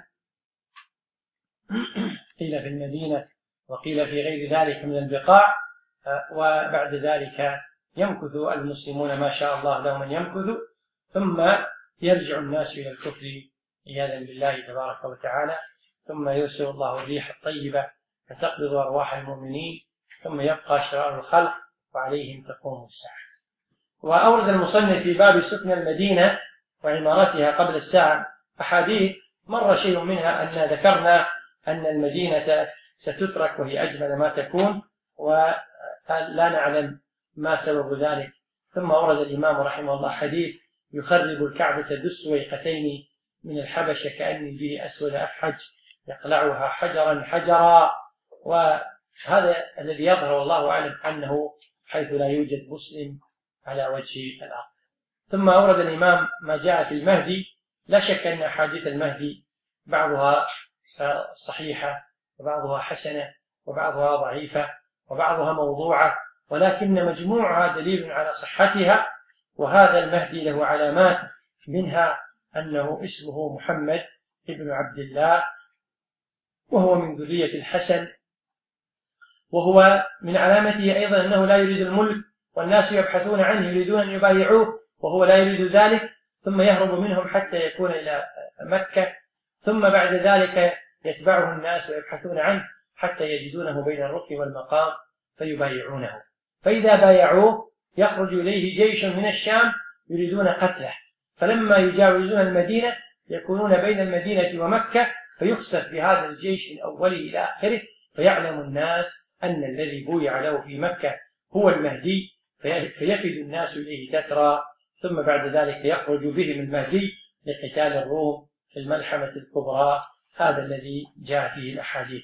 قيل في المدينة وقيل في غير ذلك من البقاع. وبعد ذلك يمكث المسلمون ما شاء الله لهم أن يمكثوا، ثم يرجع الناس إلى الكفر عياذا بالله تبارك وتعالى، ثم يرسل الله الريح الطيبة فتقبض أرواح المؤمنين، ثم يبقى شرار الخلق وعليهم تقوم الساعة. وأورد المصنف في باب سكن المدينة وعمارتها قبل الساعة أحاديث، مر شيء منها أن ذكرنا أن المدينة ستترك وهي أجمل ما تكون، ولا نعلم ما سبب ذلك. ثم أورد الإمام رحمه الله حديث يخرب الكعبة دس ويقتين من الحبشة كأني به أسود أفحج يقلعها حجرا حجرا. وهذا الذي يظهر الله أعلم أنه حيث لا يوجد مسلم على وجه الأرض. ثم أورد الإمام ما جاء في المهدي. لا شك أن أحاديث المهدي بعضها صحيحة وبعضها حسنة وبعضها ضعيفة وبعضها موضوعة، ولكن مجموعها دليل على صحتها. وهذا المهدي له علامات، منها أنه اسمه محمد ابن عبد الله، وهو من ذرية الحسن، وهو من علامته أيضا أنه لا يريد الملك والناس يبحثون عنه يريدون أن يبايعوه وهو لا يريد ذلك، ثم يهرب منهم حتى يكون إلى مكة، ثم بعد ذلك يتبعه الناس ويبحثون عنه حتى يجدونه بين الركن والمقام فيبايعونه. فإذا بايعوه يخرج إليه جيش من الشام يريدون قتله، فلما يجاوزون المدينة يكونون بين المدينة ومكة فيخسف بهذا الجيش من أوله إلى آخره، فيعلم الناس أن الذي بويع له في مكة هو المهدي، فيفد الناس إليه تترى، ثم بعد ذلك يخرج بهم المهدي لقتال الروم في الملحمة الكبرى. هذا الذي جاء فيه الأحاديث.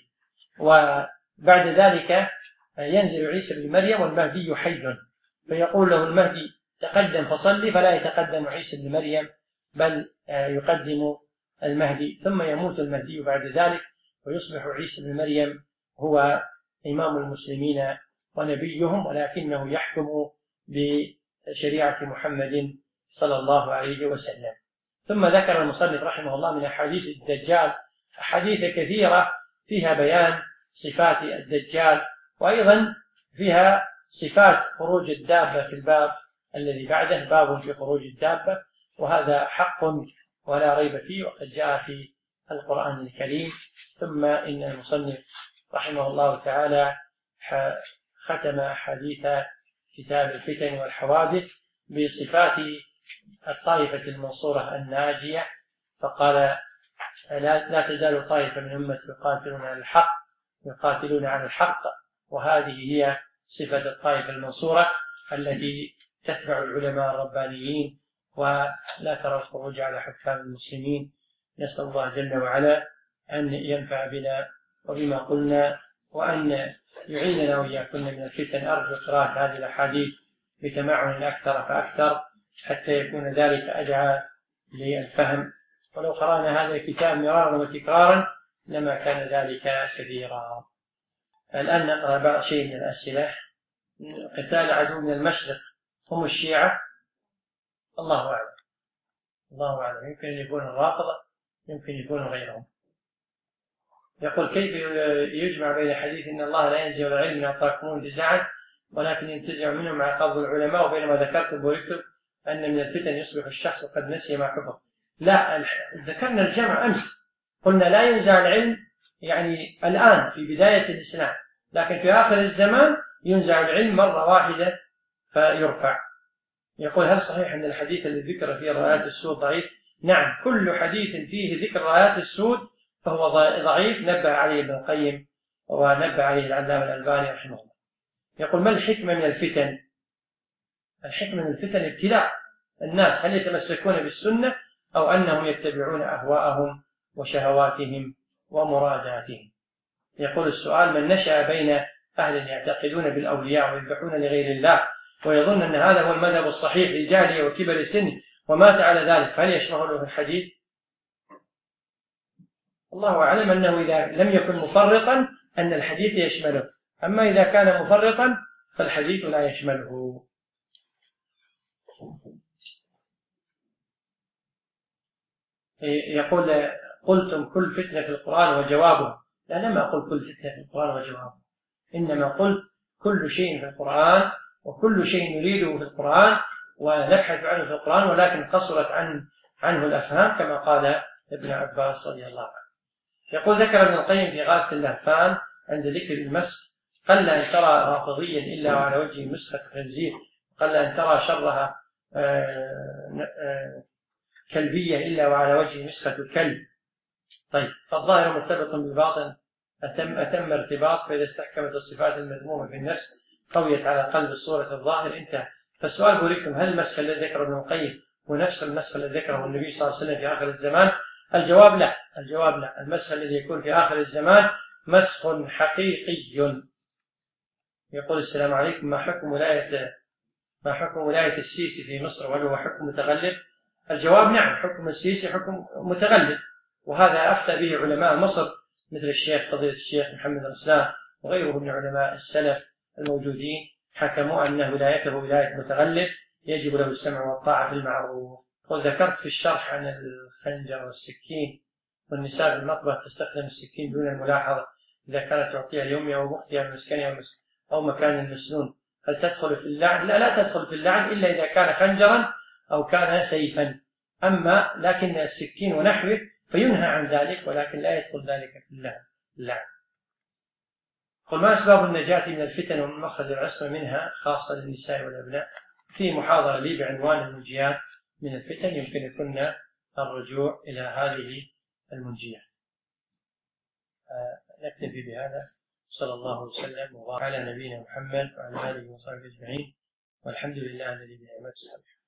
وبعد ذلك ينزل عيسى بن مريم والمهدي حي، فيقول له المهدي تقدم فصلي، فلا يتقدم عيسى بن مريم بل يقدم المهدي، ثم يموت المهدي بعد ذلك ويصبح عيسى بن مريم هو إمام المسلمين ونبيهم، ولكنه يحكم بشريعة محمد صلى الله عليه وسلم. ثم ذكر المصنف رحمه الله من أحاديث الدجال أحاديث كثيرة فيها بيان صفات الدجال، وأيضا فيها صفات خروج الدابة في الباب الذي بعده، باب في خروج الدابة، وهذا حق ولا ريب فيه وقد جاء في القرآن الكريم. ثم إن المصنف رحمه الله تعالى ختم حديث كتاب الفتن والحوادث بصفات الطائفة المنصورة الناجية، فقال: لا تزال طائفة من أمتي يقاتلون على الحق يقاتلون على الحق، وهذه هي صفة الطائفة المنصورة التي تتبع العلماء الربانيين ولا ترى الخروج على حكام المسلمين. نسأل الله جل وعلا أن ينفع بنا وبما قلنا، وأن يعيننا وإياكم من الفتن. أرجو قراءة هذه الأحاديث بتمعن أكثر فأكثر حتى يكون ذلك أدعى للفهم، ولو قرأنا هذا الكتاب مرارا وتكرارا لما كان ذلك كثيرا. الآن نقرأ بعض شيء من الأسئلة. قتال عدو من المشرق هم الشيعة؟ الله أعلم، الله أعلم، يمكن أن يكون الرافضة، يمكن يكون غيرهم. يقول: كيف يجمع بين حديث إن الله لا ينزع العلم من أطراكم جزاعا ولكن ينتزع منه مع قبض العلماء، وبينما ذكرتم وذكرتم أن من الفتن يصبح الشخص قد نسي ما حفظ؟ لا، ذكرنا الجمع أمس، قلنا لا ينزع العلم يعني الآن في بداية الإسلام، لكن في آخر الزمان ينزع العلم مرة واحدة فيرفع. يقول: هل صحيح أن الحديث الذي ذكر فيه رايات السود ضعيف؟ نعم، كل حديث فيه ذكر رايات السود فهو ضعيف، نبه عليه ابن القيم ونبه عليه العلامة الألباني رحمه الله. يقول: ما الحكمة من الفتن؟ الحكمة من الفتن ابتلاء الناس، هل يتمسكون بالسنة أو أنهم يتبعون أهواءهم وشهواتهم ومراداتهم. يقول السؤال: من نشأ بين أهل يعتقدون بالأولياء ويذبحون لغير الله ويظن أن هذا هو المذهب الصحيح لجهله وكبر سنه ومات على ذلك، فهل يشرح له الحديث؟ الله أعلم أنه إذا لم يكن مفرطا أن الحديث يشمله، أما إذا كان مفرطا فالحديث لا يشمله. يقول: قلتم كل فتنة في القرآن وجوابه. لا، لم أقل كل فتنة في القرآن وجوابه، إنما قلت كل شيء في القرآن وكل شيء نريده في القرآن ونبحث عنه في القرآن، ولكن قصرت عن عنه الأفهام كما قال ابن عباس رضي الله عنه. يقول: ذكر ابن القيم في غاية اللهفان عند ذكر المسك: قل أن ترى رافضيا إلا وعلى وجه مسخة خنزير، قل أن ترى شرها كلبية إلا وعلى وجه مسخة الكلب. طيب، فالظاهر مرتبط بالباطن أتم, أتم ارتباط، فإذا استحكمت الصفات المذمومة في النفس قويت على قلب الصورة الظاهر، انتهى. فالسؤال بوريكم: هل المسخ الذي ذكره ابن القيم هو نفس المسخ الذي ذكره النبي صلى الله عليه وسلم في آخر الزمان؟ الجواب لا، الجواب لا. المسخ الذي يكون في آخر الزمان مسخ حقيقي. يقول: السلام عليكم، ما حكم ولاية ما حكم ولاية السيسي في مصر، وهل هو حكم متغلب؟ الجواب نعم، حكم السيسي حكم متغلب، وهذا أفتى به علماء مصر مثل الشيخ فضيلة الشيخ محمد الرسلان وغيره من علماء السلف الموجودين، حكموا أن ولايته ولاية متغلب يجب له السمع والطاعة في المعروف. وذكرت في الشرح عن الخنجر والسكين، والنساء في المطبخ تستخدم السكين دون الملاحظة إذا كانت تعطيها اليوم أو مختها من مسكنها أو مكان المسنون، هل تدخل في اللعن؟ لا، لا تدخل في اللعن إلا إذا كان خنجرا أو كان سيفا، أما لكن السكين ونحوه فينهى عن ذلك، ولكن لا يدخل ذلك في اللعن. قل: ما أسباب النجاة من الفتن ومن مخرج العصمة منها خاصة للنساء والأبناء؟ في محاضرة لي بعنوان المنجيات من الفتن، يمكن يكون الرجوع إلى هذه المنجيات. نكتفي بهذا، صلى الله وسلم وبارك على نبينا محمد وعلى آله وصحبه أجمعين، والحمد لله الذي بنعمته